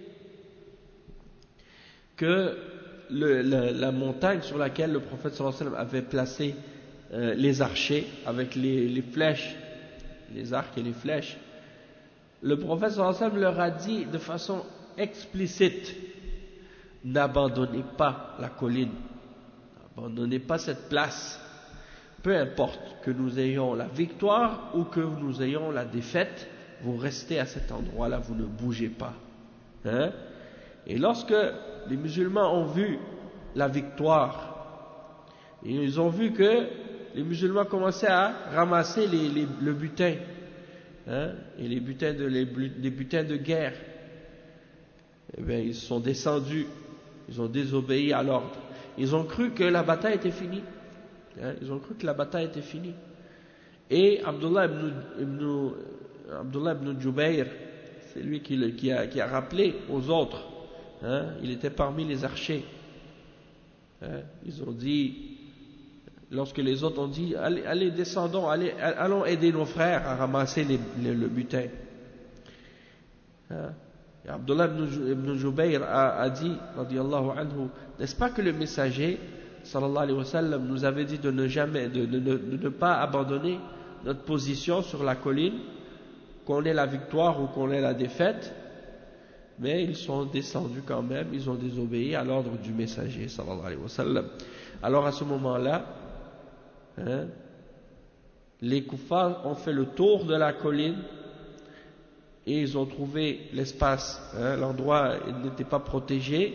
que le, la, la montagne sur laquelle le prophète sallallahu alayhi wa sallam avait placé euh, les archers avec les, les flèches, les arcs et les flèches, le prophète sallallahu alayhi wa sallam leur a dit de façon explicite, n'abandonnez pas la colline, n'abandonnez pas cette place, peu importe que nous ayons la victoire ou que nous ayons la défaite, vous restez à cet endroit-là, vous ne bougez pas. Hein? Et lorsque les musulmans ont vu la victoire, ils ont vu que les musulmans commençaient à ramasser les, les, le butin, hein, et les butins de, les, les butins de guerre, eh bien, ils sont descendus, ils ont désobéi à l'ordre. Ils ont cru que la bataille était finie. Hein, ils ont cru que la bataille était finie. Et Abdullah ibn, ibn, Abdullah ibn Jubayr, c'est lui qui, qui, a, qui a rappelé aux autres. Hein, il était parmi les archers. Hein, ils ont dit, lorsque les autres ont dit, allez, allez descendons, allez, allons aider nos frères à ramasser les, les, le butin. Hein, et Abdullah ibn Jubayr a, a dit, radiyallahu anhu, n'est-ce pas que le messager, sallallahu alayhi wa sallam, nous avait dit de ne jamais, de, de, de, de ne pas abandonner notre position sur la colline, qu'on ait la victoire ou qu'on ait la défaite, mais ils sont descendus quand même, ils ont désobéi à l'ordre du messager, sallallahu alayhi wa sallam. Alors à ce moment-là, hein, les kuffars ont fait le tour de la colline et ils ont trouvé l'espace, hein, l'endroit n'était pas protégé,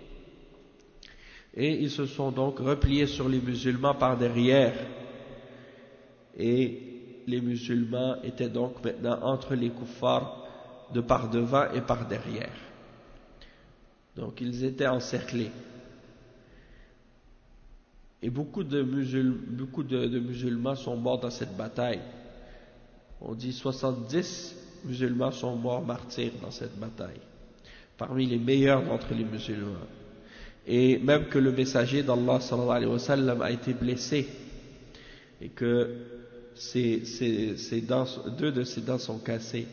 et ils se sont donc repliés sur les musulmans par derrière, et les musulmans étaient donc maintenant entre les kuffars de par devant et par derrière. Donc ils étaient encerclés. Et beaucoup de, musul, beaucoup de, de musulmans sont morts dans cette bataille. On dit soixante-dix musulmans sont morts martyrs dans cette bataille, parmi les meilleurs d'entre les musulmans. Et même que le messager d'Allah sallallahu alayhi wa sallam a été blessé et que ses, ses, ses dents, deux de ses dents sont cassées.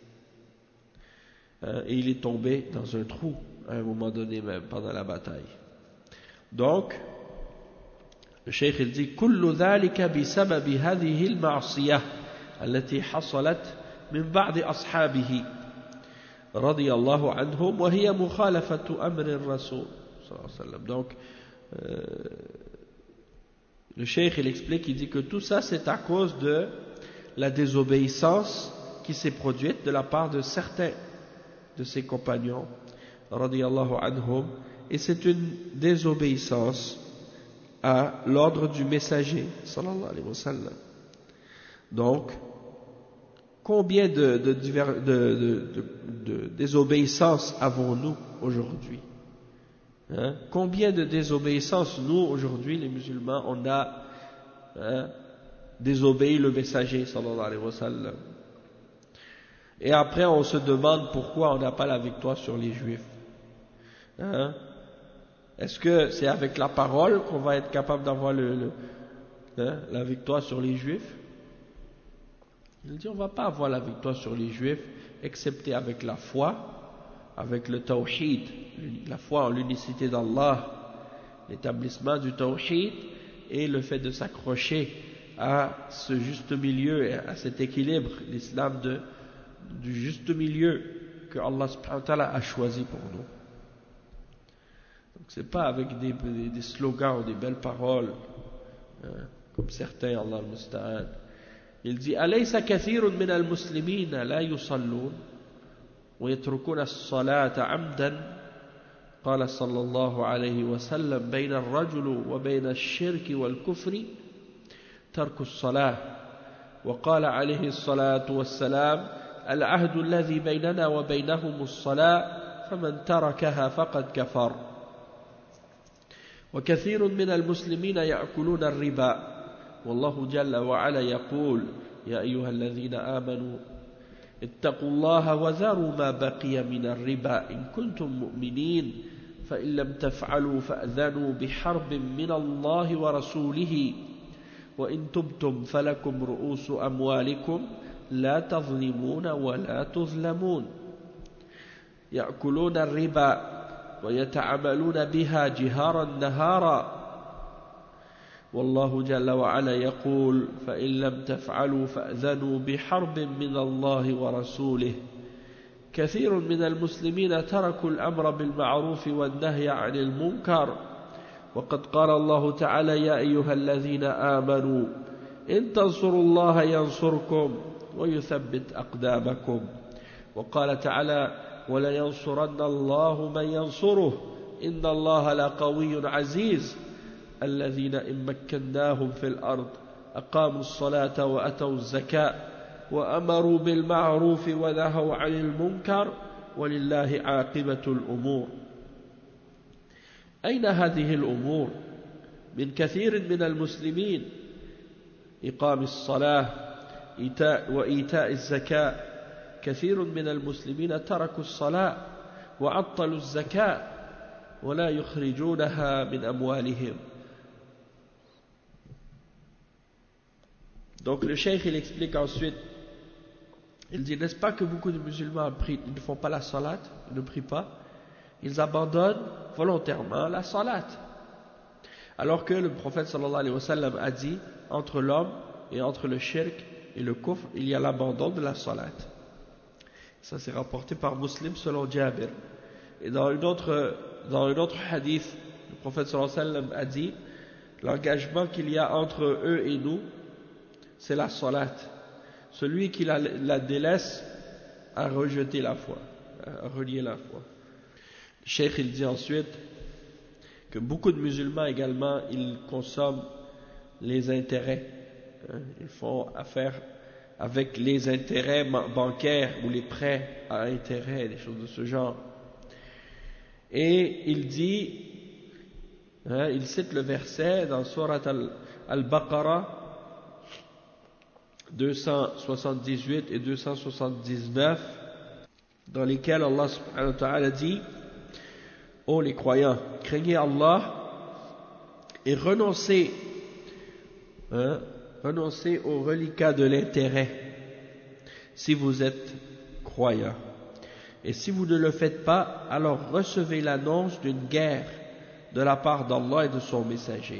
Et il est tombé dans un trou à un moment donné même pendant la bataille. Donc le cheikh il dit كل ذلك بسبب هذه المعصية التي حصلت من بعض أصحابه رضي الله عنهم وهي مخالفة أمر الرسول صلى الله عليه وسلم. Donc euh, le cheikh il explique, il dit que tout ça c'est à cause de la désobéissance qui s'est produite de la part de certains de ses compagnons radiyallahu anhum, et c'est une désobéissance à l'ordre du messager sallallahu alayhi wa sallam. Donc combien de, de, de, de, de désobéissances avons-nous aujourd'hui, hein? Combien de désobéissances nous aujourd'hui les musulmans on a, hein, désobéi le messager sallallahu alayhi wa sallam. Et après on se demande pourquoi on n'a pas la victoire sur les juifs, hein? Est-ce que c'est avec la parole qu'on va être capable d'avoir le, le, hein, la victoire sur les juifs? Il dit on ne va pas avoir la victoire sur les juifs excepté avec la foi, avec le tawhid, la foi en l'unicité d'Allah, l'établissement du tawhid et le fait de s'accrocher à ce juste milieu, à cet équilibre, l'islam de du juste milieu que Allah subhanahu wa ta'ala a choisi pour nous. Donc c'est pas avec des, des, des slogans ou des belles paroles, hein, comme certains, Allah al-Musta'an. Il dit أليس كثير من المسلمين لا يصلون ويتركون الصلاة عمدا قال صلى الله عليه وسلم بين الرجل وبين الشرك والكفر ترك الصلاة وقال عليه الصلاة والسلام العهد الذي بيننا وبينهم الصلاة فمن تركها فقد كفر وكثير من المسلمين يأكلون الربا والله جل وعلا يقول يا أيها الذين آمنوا اتقوا الله وذروا ما بقي من الربا إن كنتم مؤمنين فإن لم تفعلوا فأذنوا بحرب من الله ورسوله وإن تبتم فلكم رؤوس أموالكم لا تظلمون ولا تظلمون يأكلون الربا ويتعاملون بها جهارا نهارا والله جل وعلا يقول فإن لم تفعلوا فأذنوا بحرب من الله ورسوله كثير من المسلمين تركوا الأمر بالمعروف والنهي عن المنكر وقد قال الله تعالى يا أيها الذين آمنوا إن تنصروا الله ينصركم ويثبت أقدامكم وقال تعالى ولينصرن الله من ينصره إن الله لقوي عزيز الذين إن مكناهم في الأرض أقاموا الصلاة وأتوا الزكاة وأمروا بالمعروف ونهوا عن المنكر ولله عاقبة الأمور. أين هذه الأمور من كثير من المسلمين؟ إقام الصلاة إيتاء وإيتاء الزكاة. كثير من المسلمين تركوا الصلاة وعطلوا الزكاة ولا يخرجونها من أموالهم. Donc le cheikh il explique ensuite, il dit n'est-ce pas que beaucoup de musulmans prient, ils ne font pas la salat, ils ne prient pas, ils abandonnent volontairement la salat, alors que le prophète sallallahu alayhi wa sallam a dit entre l'homme et entre le shirk et le kufr il y a l'abandon de la salat. Ça c'est rapporté par Muslim selon Jabir. Et dans une autre, dans une autre hadith, le prophète sallallahu alayhi wa sallam a dit l'engagement qu'il y a entre eux et nous, c'est la salat. Celui qui la, la délaisse a rejeté la foi, a renié la foi. Le cheikh il dit ensuite que beaucoup de musulmans également ils consomment les intérêts, hein, ils font affaire avec les intérêts bancaires ou les prêts à intérêt, des choses de ce genre. Et il dit, hein, il cite le verset dans Surat Al-Baqarah deux cent soixante-dix-huit et deux cent soixante-dix-neuf, dans lesquels Allah subhanahu wa ta'ala dit ô les croyants, craignez Allah et renoncez, hein, renoncez au reliquat de l'intérêt si vous êtes croyants. Et si vous ne le faites pas, alors recevez l'annonce d'une guerre de la part d'Allah et de son messager.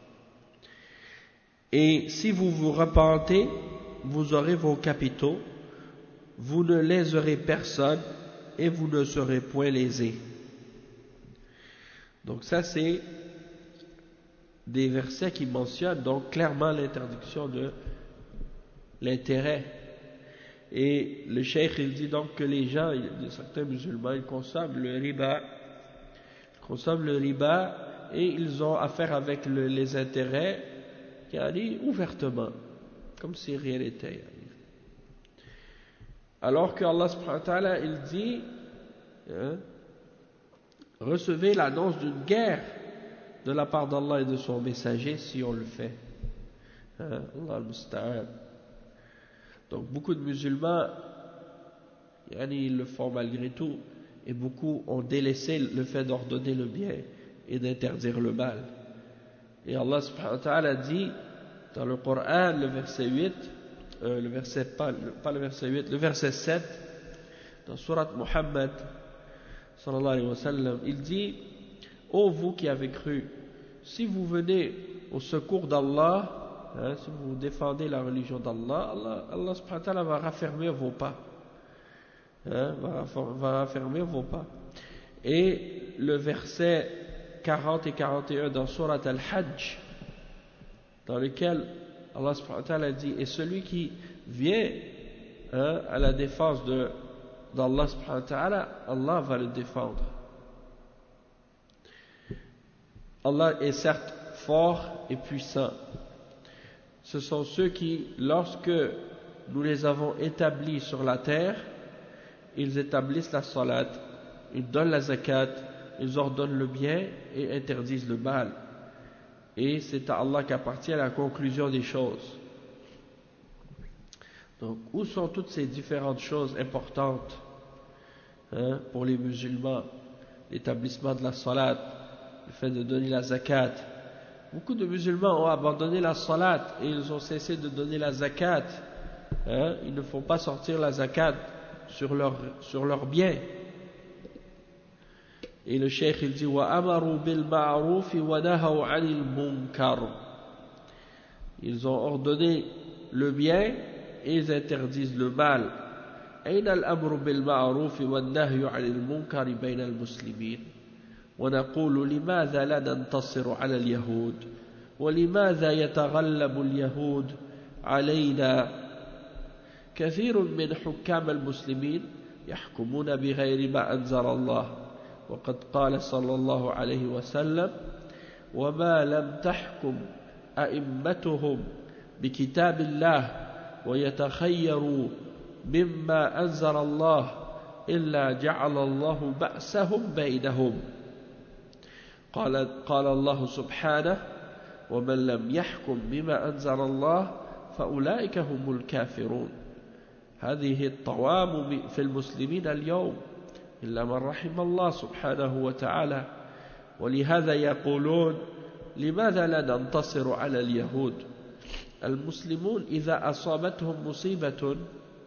Et si vous vous repentez, vous aurez vos capitaux, vous ne léserez personne et vous ne serez point lésés. Donc ça c'est des versets qui mentionnent donc clairement l'interdiction de l'intérêt. Et le cheikh il dit donc que les gens, certains musulmans, ils consomment le riba, ils consomment le riba et ils ont affaire avec le, les intérêts qui arrivent ouvertement, comme si rien n'était. Alors que Allah subhanahu wa ta'ala il dit hein, recevez l'annonce d'une guerre de la part d'Allah et de son messager si on le fait. Hein, Allah al-Musta'an. Donc beaucoup de musulmans ils le font malgré tout et beaucoup ont délaissé le fait d'ordonner le bien et d'interdire le mal. Et Allah subhanahu wa ta'ala dit dans le Coran, le verset huit, euh, le verset, pas, le, pas le verset huit, le verset sept, dans Surat Muhammad, sallallahu alayhi wa sallam, il dit ô vous qui avez cru, si vous venez au secours d'Allah, hein, si vous défendez la religion d'Allah, Allah, Allah subhanahu wa ta'ala va raffermir vos pas, hein, va, va raffermir vos pas. Et le verset quarante et quarante et un dans Surat Al-Hajj, dans lequel Allah subhanahu wa ta'ala dit et celui qui vient hein, à la défense de d'Allah subhanahu wa ta'ala, Allah va le défendre. Allah est certes fort et puissant. Ce sont ceux qui, lorsque nous les avons établis sur la terre, ils établissent la salat, ils donnent la zakat, ils ordonnent le bien et interdisent le mal. et c'est à Allah qu'appartient la conclusion des choses. Donc, où sont toutes ces différentes choses importantes hein, pour les musulmans? L'établissement de la salat, le fait de donner la zakat. Beaucoup de musulmans ont abandonné la salat et ils ont cessé de donner la zakat. Hein, ils ne font pas sortir la zakat sur leurs sur leur biens. Et le cheikh il dit wa amaru bil ma'ruf wa nahaw 'anil munkar. Ils ont ordonné le bien et ils interdisent le mal. أين الأمر بالمعروف والنهي عن المنكر بين المسلمين؟ ونقول لماذا لا ننتصر على اليهود؟ ولماذا يتغلب اليهود علينا؟ كثير من حكام المسلمين يحكمون بغير ما أنزل الله، وقد قال صلى الله عليه وسلم: وما لم تحكم أئمتهم بكتاب الله ويتخيروا مما أنزل الله إلا جعل الله بأسهم بينهم. قال, قال الله سبحانه: ومن لم يحكم بما أنزل الله فأولئك هم الكافرون. هذه الطوام في المسلمين اليوم إلا من رحم الله سبحانه وتعالى. ولهذا يقولون: لماذا لا ننتصر على اليهود؟ المسلمون إذا أصابتهم مصيبة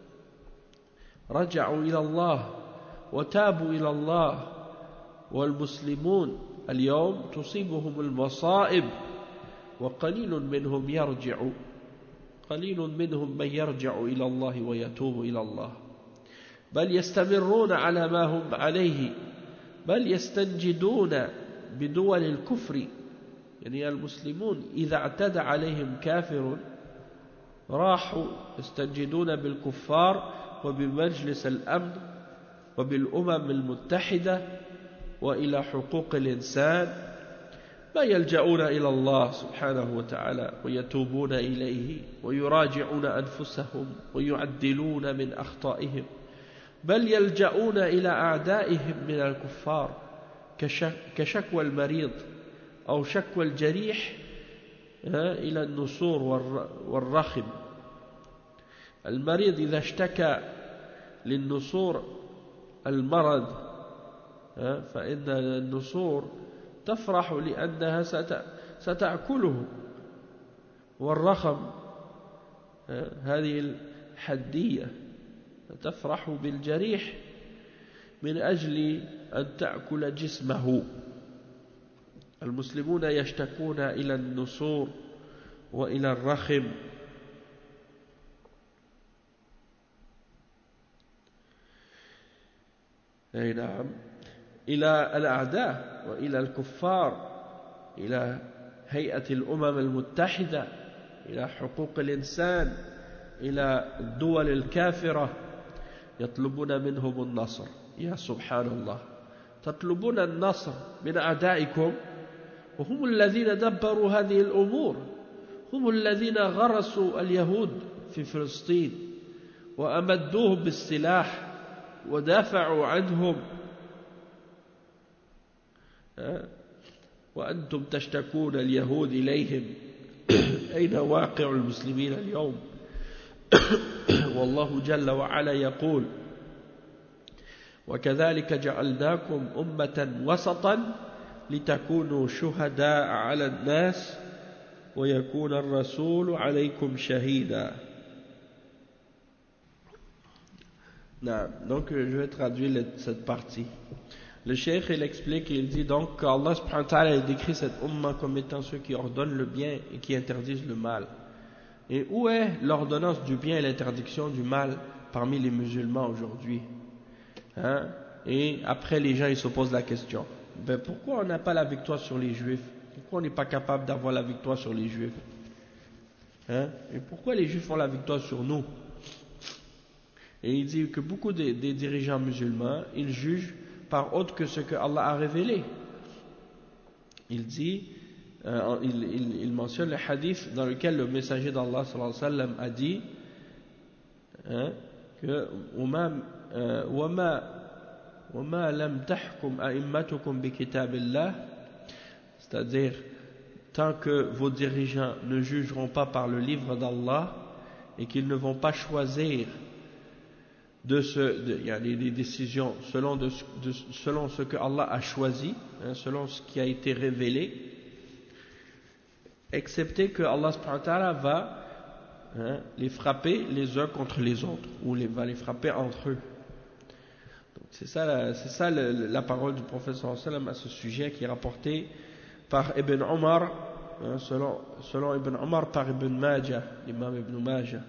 رجعوا إلى الله وتابوا إلى الله، والمسلمون اليوم تصيبهم المصائب وقليل منهم يرجع قليل منهم من يرجع إلى الله ويتوب إلى الله، بل يستمرون على ما هم عليه، بل يستنجدون بدول الكفر. يعني المسلمون إذا اعتدى عليهم كافر راحوا يستنجدون بالكفار وبمجلس الأمن وبالأمم المتحدة وإلى حقوق الإنسان، ما يلجؤون إلى الله سبحانه وتعالى ويتوبون إليه ويراجعون أنفسهم ويعدلون من أخطائهم، بل يلجؤون إلى أعدائهم من الكفار كشكوى المريض أو شكوى الجريح إلى النسور والرخم. المريض إذا اشتكى للنسور المرض فإن النسور تفرح لأنها ستأكله، والرخم هذه الحدية تفرح بالجريح من أجل أن تأكل جسمه. المسلمون يشتكون إلى النسور وإلى الرخم. أي نعم، إلى الأعداء وإلى الكفار، إلى هيئة الأمم المتحدة، إلى حقوق الإنسان، إلى الدول الكافرة، يطلبون منهم النصر. يا سبحان الله، تطلبون النصر من أعدائكم وهم الذين دبروا هذه الأمور، هم الذين غرسوا اليهود في فلسطين وأمدوهم بالسلاح ودافعوا عنهم، وأنتم تشتكون اليهود إليهم. أين واقع المسلمين اليوم؟ والله جل وعلا يقول: وكذلك جعلناكم أمة وسطا لتكونوا شهداء على الناس ويكون الرسول عليكم شهيدا. Non, donc je vais traduire cette partie. Le cheikh il explique, il dit donc qu'Allah subhanahu wa ta'ala décrit cette umma comme étant ceux qui ordonnent le bien et qui interdisent le mal. Et où est l'ordonnance du bien et l'interdiction du mal parmi les musulmans aujourd'hui? Hein? Et après les gens ils se posent la question, ben pourquoi on n'a pas la victoire sur les juifs? Pourquoi on n'est pas capable d'avoir la victoire sur les juifs? Hein? Et pourquoi les juifs ont la victoire sur nous? Et il dit que beaucoup des, des dirigeants musulmans, ils jugent par autre que ce que Allah a révélé. Il dit, euh, il, il, il mentionne le hadith dans lequel le messager d'Allah sallallahu alayhi wa sallam a dit hein, que وَمَا وَمَا لَمْ تَحْكُمْ أَئِمَّتُكُمْ بِكِتَابِ اللَّهِ, c'est-à-dire tant que vos dirigeants ne jugeront pas par le livre d'Allah et qu'ils ne vont pas choisir de ce, de, il y a des, des décisions selon, de, de, selon ce que Allah a choisi, hein, selon ce qui a été révélé, excepté que Allah subhanahu wa ta'ala va hein, les frapper les uns contre les autres, ou les, va les frapper entre eux. C'est ça, c'est ça la, la parole du prophète sallallahu alayhi wa sallam à ce sujet, qui est rapporté par Ibn Omar, hein, selon, selon Ibn Omar, par Ibn Majah, l'imam Ibn Majah.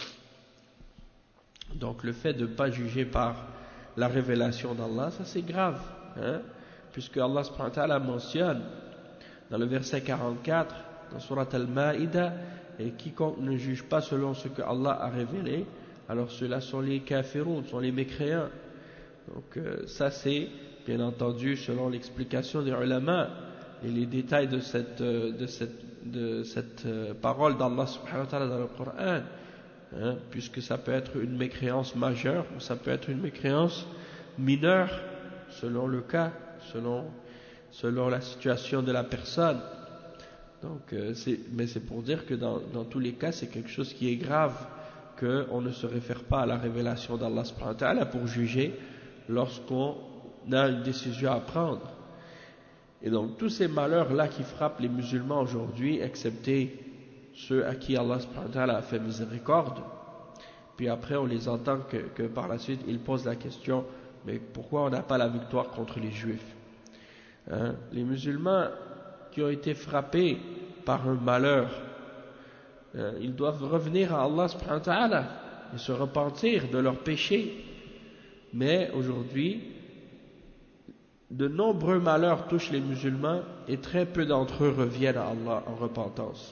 Donc le fait de ne pas juger par la révélation d'Allah, ça c'est grave, hein, puisque Allah subhanahu wa ta'ala mentionne dans le verset quarante-quatre, dans Surat Al-Ma'ida, et quiconque ne juge pas selon ce que Allah a révélé, alors ceux-là sont les kafiroun, sont les mécréants. Donc euh, ça c'est bien entendu selon l'explication des ulama et les détails de cette, euh, de cette, de cette euh, parole d'Allah subhanahu wa ta'ala dans le Coran, hein, puisque ça peut être une mécréance majeure ou ça peut être une mécréance mineure selon le cas, selon, selon la situation de la personne. Donc, euh, c'est, mais c'est pour dire que dans, dans tous les cas c'est quelque chose qui est grave, qu'on ne se réfère pas à la révélation d'Allah subhanahu wa ta'ala pour juger lorsqu'on a une décision à prendre. Et donc tous ces malheurs-là qui frappent les musulmans aujourd'hui, excepté ceux à qui Allah subhanahu wa ta'ala a fait miséricorde, puis après on les entend que, que par la suite ils posent la question, mais pourquoi on n'a pas la victoire contre les juifs, hein? Les musulmans qui ont été frappés par un malheur, hein, ils doivent revenir à Allah subhanahu wa ta'ala et se repentir de leurs péchés. Mais aujourd'hui, de nombreux malheurs touchent les musulmans et très peu d'entre eux reviennent à Allah en repentance.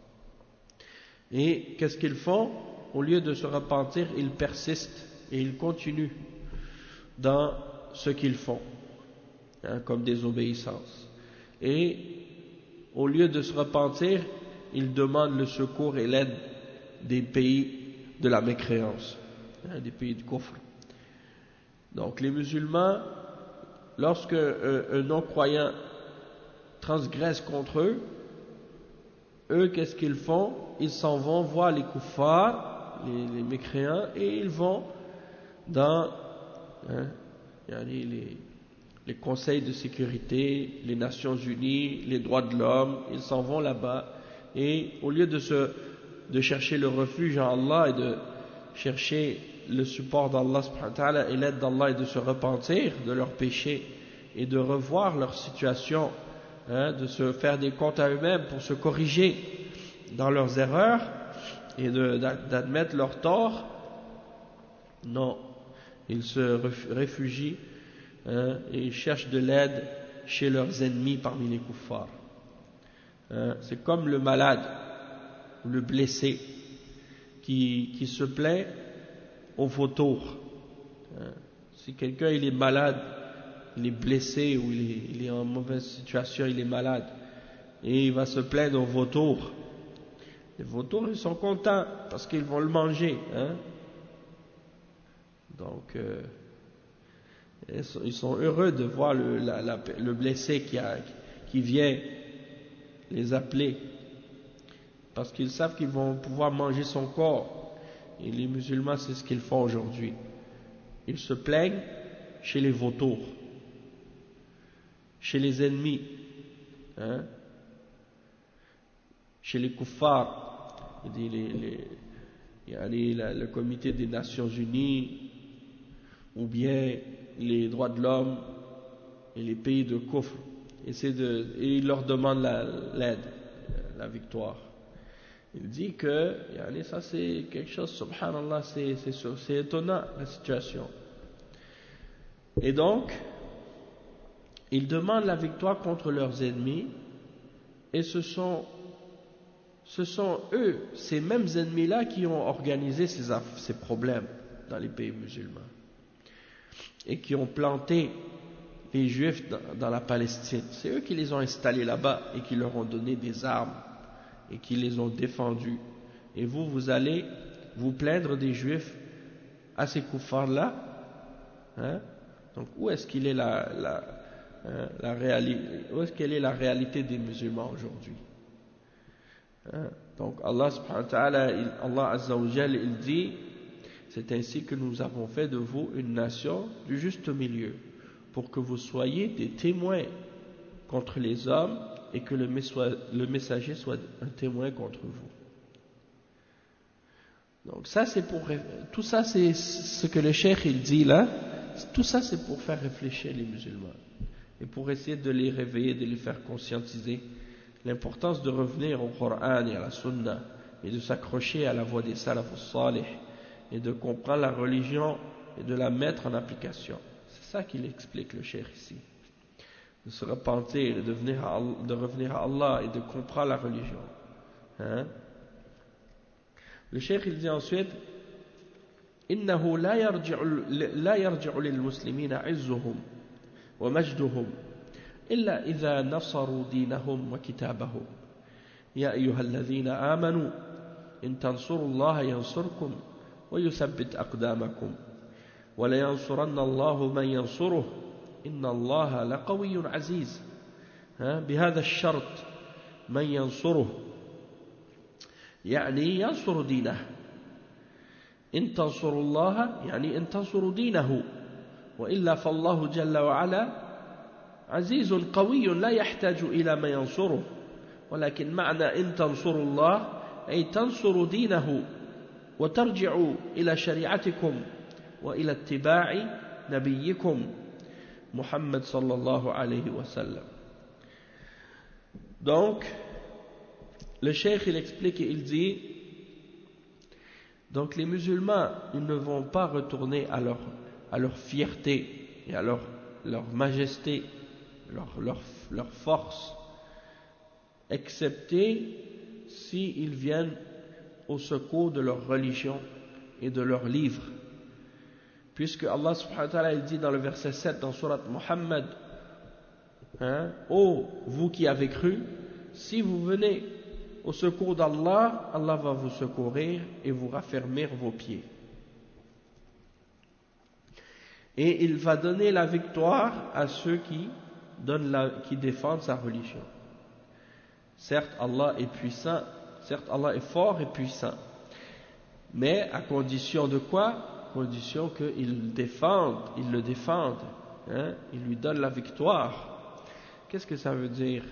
Et qu'est-ce qu'ils font? Au lieu de se repentir, ils persistent et ils continuent dans ce qu'ils font, hein, comme désobéissance. Et au lieu de se repentir, ils demandent le secours et l'aide des pays de la mécréance, hein, des pays du kufr. Donc les musulmans, lorsque euh, un non-croyant transgresse contre eux, eux qu'est-ce qu'ils font? Ils s'en vont voir les kuffars, les, les mécréants, et ils vont dans hein, les, les, les conseils de sécurité, les Nations Unies, les droits de l'homme, ils s'en vont là-bas, et au lieu de, se, de chercher le refuge en Allah et de chercher le support d'Allah subhanahu wa ta'ala et l'aide d'Allah et de se repentir de leurs péchés et de revoir leur situation, hein, de se faire des comptes à eux-mêmes pour se corriger dans leurs erreurs et d'admettre leurs torts, non, ils se réfugient, hein, et ils cherchent de l'aide chez leurs ennemis parmi les kuffars, hein. C'est comme le malade ou le blessé qui, qui se plaint au vautour. Si quelqu'un il est malade, il est blessé ou il est, il est en mauvaise situation, il est malade et il va se plaindre au vautour, les vautours ils sont contents parce qu'ils vont le manger, hein. Donc euh, ils sont heureux de voir le, la, la, le blessé qui, a, qui vient les appeler parce qu'ils savent qu'ils vont pouvoir manger son corps. Et les musulmans, c'est ce qu'ils font aujourd'hui. Ils se plaignent chez les vautours, chez les ennemis, hein, chez les kuffars, les, les, les, il y a les, la, le comité des Nations Unies, ou bien les droits de l'homme et les pays de kufr. Et, de, et ils leur demandent l'aide, la, la victoire. Il dit que ça c'est quelque chose, subhanallah, c'est, c'est, c'est étonnant la situation. Et donc, ils demandent la victoire contre leurs ennemis, et ce sont, ce sont eux, ces mêmes ennemis-là, qui ont organisé ces, ces problèmes dans les pays musulmans, et qui ont planté les Juifs dans, dans la Palestine. C'est eux qui les ont installés là-bas et qui leur ont donné des armes et qui les ont défendus. Et vous, vous allez vous plaindre des Juifs à ces kuffars-là, hein? Donc où est-ce qu'il est la, la, hein, la réalité, où est-ce qu'elle est la réalité des musulmans aujourd'hui? Hein? Donc Allah subhanahu wa ta'ala, il, Allah azza wa jal, il dit, c'est ainsi que nous avons fait de vous une nation du juste milieu, pour que vous soyez des témoins contre les hommes et que le, le messager soit un témoin contre vous. Donc ça c'est pour, tout ça c'est ce que le cheikh il dit là, tout ça c'est pour faire réfléchir les musulmans et pour essayer de les réveiller, de les faire conscientiser l'importance de revenir au Coran et à la Sunna et de s'accrocher à la voie des salaf salih et de comprendre la religion et de la mettre en application. C'est ça qu'il explique le cheikh ici. De se repentir, de, devenir à, de revenir à Allah et de comprendre la religion. Hein? Le cheikh il dit ensuite إنه لا يرجع لا يرجع للمسلمين عزهم ومجدهم إلا إذا نصروا دينهم وكتابهم يا أيها الذين آمنوا إن تنصروا الله ينصركم ويثبت أقدامكم ولينصرن الله من ينصره إن الله لقوي عزيز. بهذا الشرط من ينصره يعني ينصر دينه إن تنصروا الله يعني إن تنصروا دينه وإلا فالله جل وعلا عزيز قوي لا يحتاج إلى من ينصره ولكن معنى إن تنصروا الله أي تنصروا دينه وترجعوا إلى شريعتكم وإلى اتباع نبيكم محمد صلى الله عليه وسلم. Donc le cheikh il explique et il dit donc les musulmans ils ne vont pas retourner à leur, à leur fierté et à leur, leur majesté, leur, leur, leur force, excepté s'ils viennent au secours de leur religion et de leur livre. Puisque Allah subhanahu wa ta'ala il dit dans le verset sept dans surat Muhammad, hein, ô vous qui avez cru, si vous venez au secours d'Allah, Allah va vous secourir et vous raffermir vos pieds. Et il va donner la victoire à ceux qui, donnent la, qui défendent sa religion. Certes, Allah est puissant, certes, Allah est fort et puissant. Mais à condition de quoi? À condition qu'ils défendent, ils le défendent, hein, ils lui donnent la victoire. Qu'est-ce que ça veut dire?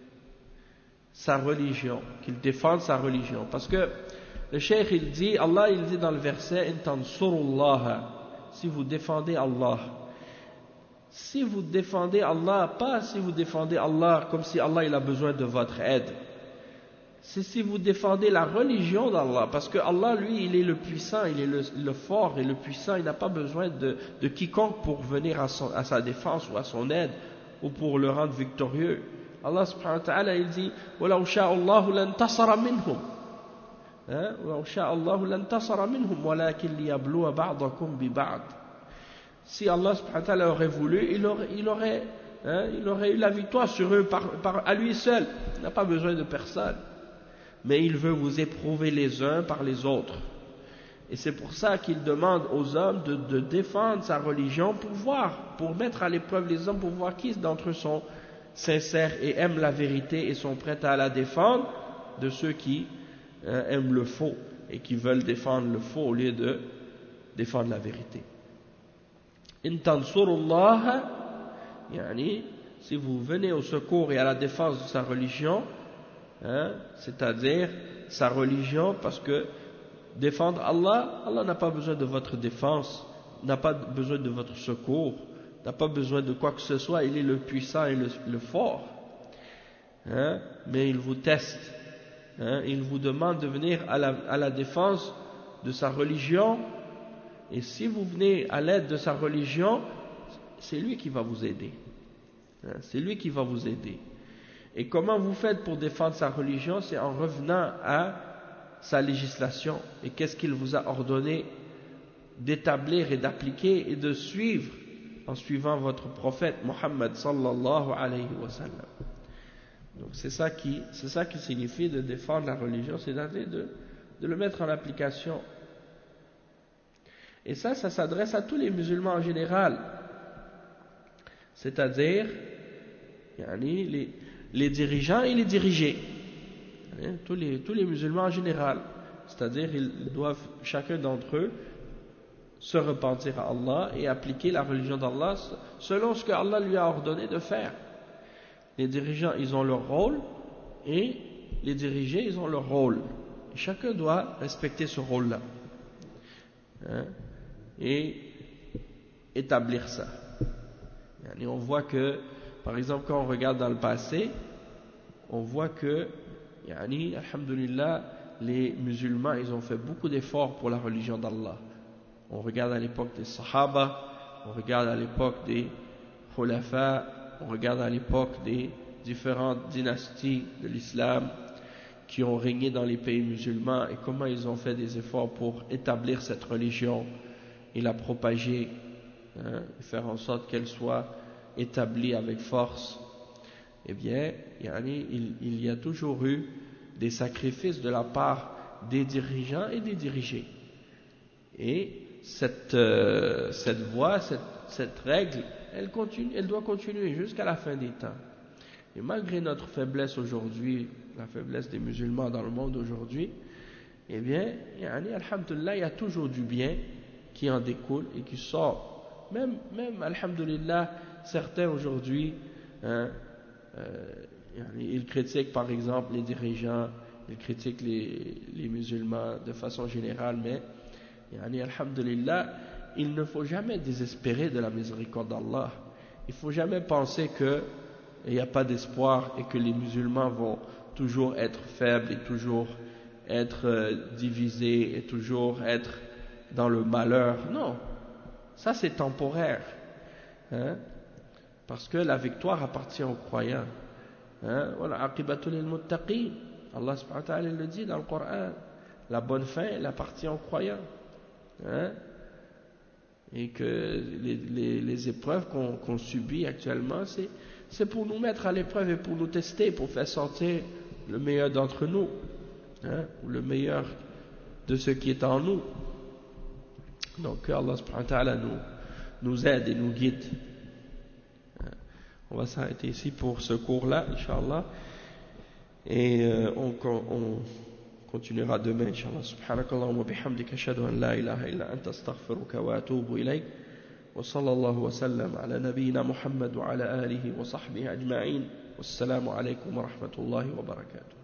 Sa religion, qu'il défende sa religion. Parce que le cheikh il dit, Allah il dit dans le verset, in tansurullaha, si vous défendez Allah. Si vous défendez Allah, pas si vous défendez Allah comme si Allah il a besoin de votre aide. C'est si vous défendez la religion d'Allah, parce que Allah lui il est le puissant, il est le, le fort et le puissant, il n'a pas besoin de, de quiconque pour venir à, son, à sa défense ou à son aide ou pour le rendre victorieux. Allah subhanahu wa ta'ala il dit وَلَوْ شَاءَ اللَّهُ لَانْتَصَرَ مِنْهُمْ وَلَوْ شَاءَ اللَّهُ لَانْتَصَرَ مِنْهُمْ وَلَكِنْ لِيَبْلُوَ بَعْضَكُمْ بِبَعْضٍ. Si Allah subhanahu wa ta'ala aurait voulu, il aurait, il aurait, hein, il aurait eu la victoire sur eux par, par, à lui seul. Il n'a pas besoin de personne. Mais il veut vous éprouver les uns par les autres. Et c'est pour ça qu'il demande aux hommes de, de défendre sa religion pour voir, pour mettre à l'épreuve les hommes, pour voir qui d'entre eux sont sincères et aiment la vérité et sont prêts à la défendre de ceux qui euh, aiment le faux et qui veulent défendre le faux au lieu de défendre la vérité. In tansurullah, yani, si vous venez au secours et à la défense de sa religion, hein, c'est-à-dire sa religion, parce que défendre Allah, Allah n'a pas besoin de votre défense, n'a pas besoin de votre secours, n'a pas besoin de quoi que ce soit, il est le puissant et le, le fort, hein, mais il vous teste, hein, il vous demande de venir à la, à la défense de sa religion, et si vous venez à l'aide de sa religion, c'est lui qui va vous aider, hein, c'est lui qui va vous aider. Et comment vous faites pour défendre sa religion? C'est en revenant à sa législation, et qu'est-ce qu'il vous a ordonné d'établir et d'appliquer et de suivre en suivant votre prophète Muhammad sallallahu alayhi wa sallam. Donc c'est ça qui, c'est ça qui signifie de défendre la religion, c'est-à-dire de, de le mettre en application. Et ça, ça s'adresse à tous les musulmans en général. C'est-à-dire, yani, les, les dirigeants et les dirigés. hein, tous, les, tous les musulmans en général. C'est-à-dire ils doivent, chacun d'entre eux, se repentir à Allah et appliquer la religion d'Allah selon ce que Allah lui a ordonné de faire. Les dirigeants, ils ont leur rôle, et les dirigés, ils ont leur rôle. Et chacun doit respecter ce rôle-là, hein, et établir ça. Et on voit que, par exemple, quand on regarde dans le passé, on voit que, yani, alhamdulillah, les musulmans, ils ont fait beaucoup d'efforts pour la religion d'Allah. On regarde à l'époque des Sahaba, on regarde à l'époque des Khulafa, on regarde à l'époque des différentes dynasties de l'islam qui ont régné dans les pays musulmans et comment ils ont fait des efforts pour établir cette religion et la propager, hein, et faire en sorte qu'elle soit établie avec force. Eh bien, yani, il, il y a toujours eu des sacrifices de la part des dirigeants et des dirigés. Et cette, euh, cette voie, cette, cette règle, elle, continue, elle doit continuer jusqu'à la fin des temps. Et malgré notre faiblesse aujourd'hui, la faiblesse des musulmans dans le monde aujourd'hui, eh bien, yani, alhamdulillah, il y a toujours du bien qui en découle et qui sort. Même, même alhamdulillah, certains aujourd'hui, hein, euh, yani, ils critiquent par exemple les dirigeants, ils critiquent les, les musulmans de façon générale, mais yani, alhamdulillah, il ne faut jamais désespérer de la miséricorde d'Allah. Il ne faut jamais penser qu'il n'y a pas d'espoir et que les musulmans vont toujours être faibles et toujours être euh, divisés et toujours être dans le malheur. Non, ça c'est temporaire, hein? Parce que la victoire appartient aux croyants. Hein? Voilà, aqibatu lil muttaqin. Allah subhanahu wa ta'ala le dit dans le Coran. La bonne fin, elle appartient aux croyants. Hein? Et que les, les, les épreuves qu'on qu'on subit actuellement, c'est c'est pour nous mettre à l'épreuve et pour nous tester, pour faire sortir le meilleur d'entre nous, hein, ou le meilleur de ce qui est en nous. Donc que Allah subhanahu wa ta'ala nous, nous aide et nous guide. On va s'arrêter ici pour ce cours-là, Inch'Allah, et euh, on, on continuera demain, Inch'Allah. Subhanakallahumma bihamdika ashhadu an la ilaha illa anta astaghfiruka wa atubu ilayk. وصلى الله وسلم على نبينا محمد وعلى آله وصحبه أجمعين والسلام عليكم ورحمة الله وبركاته.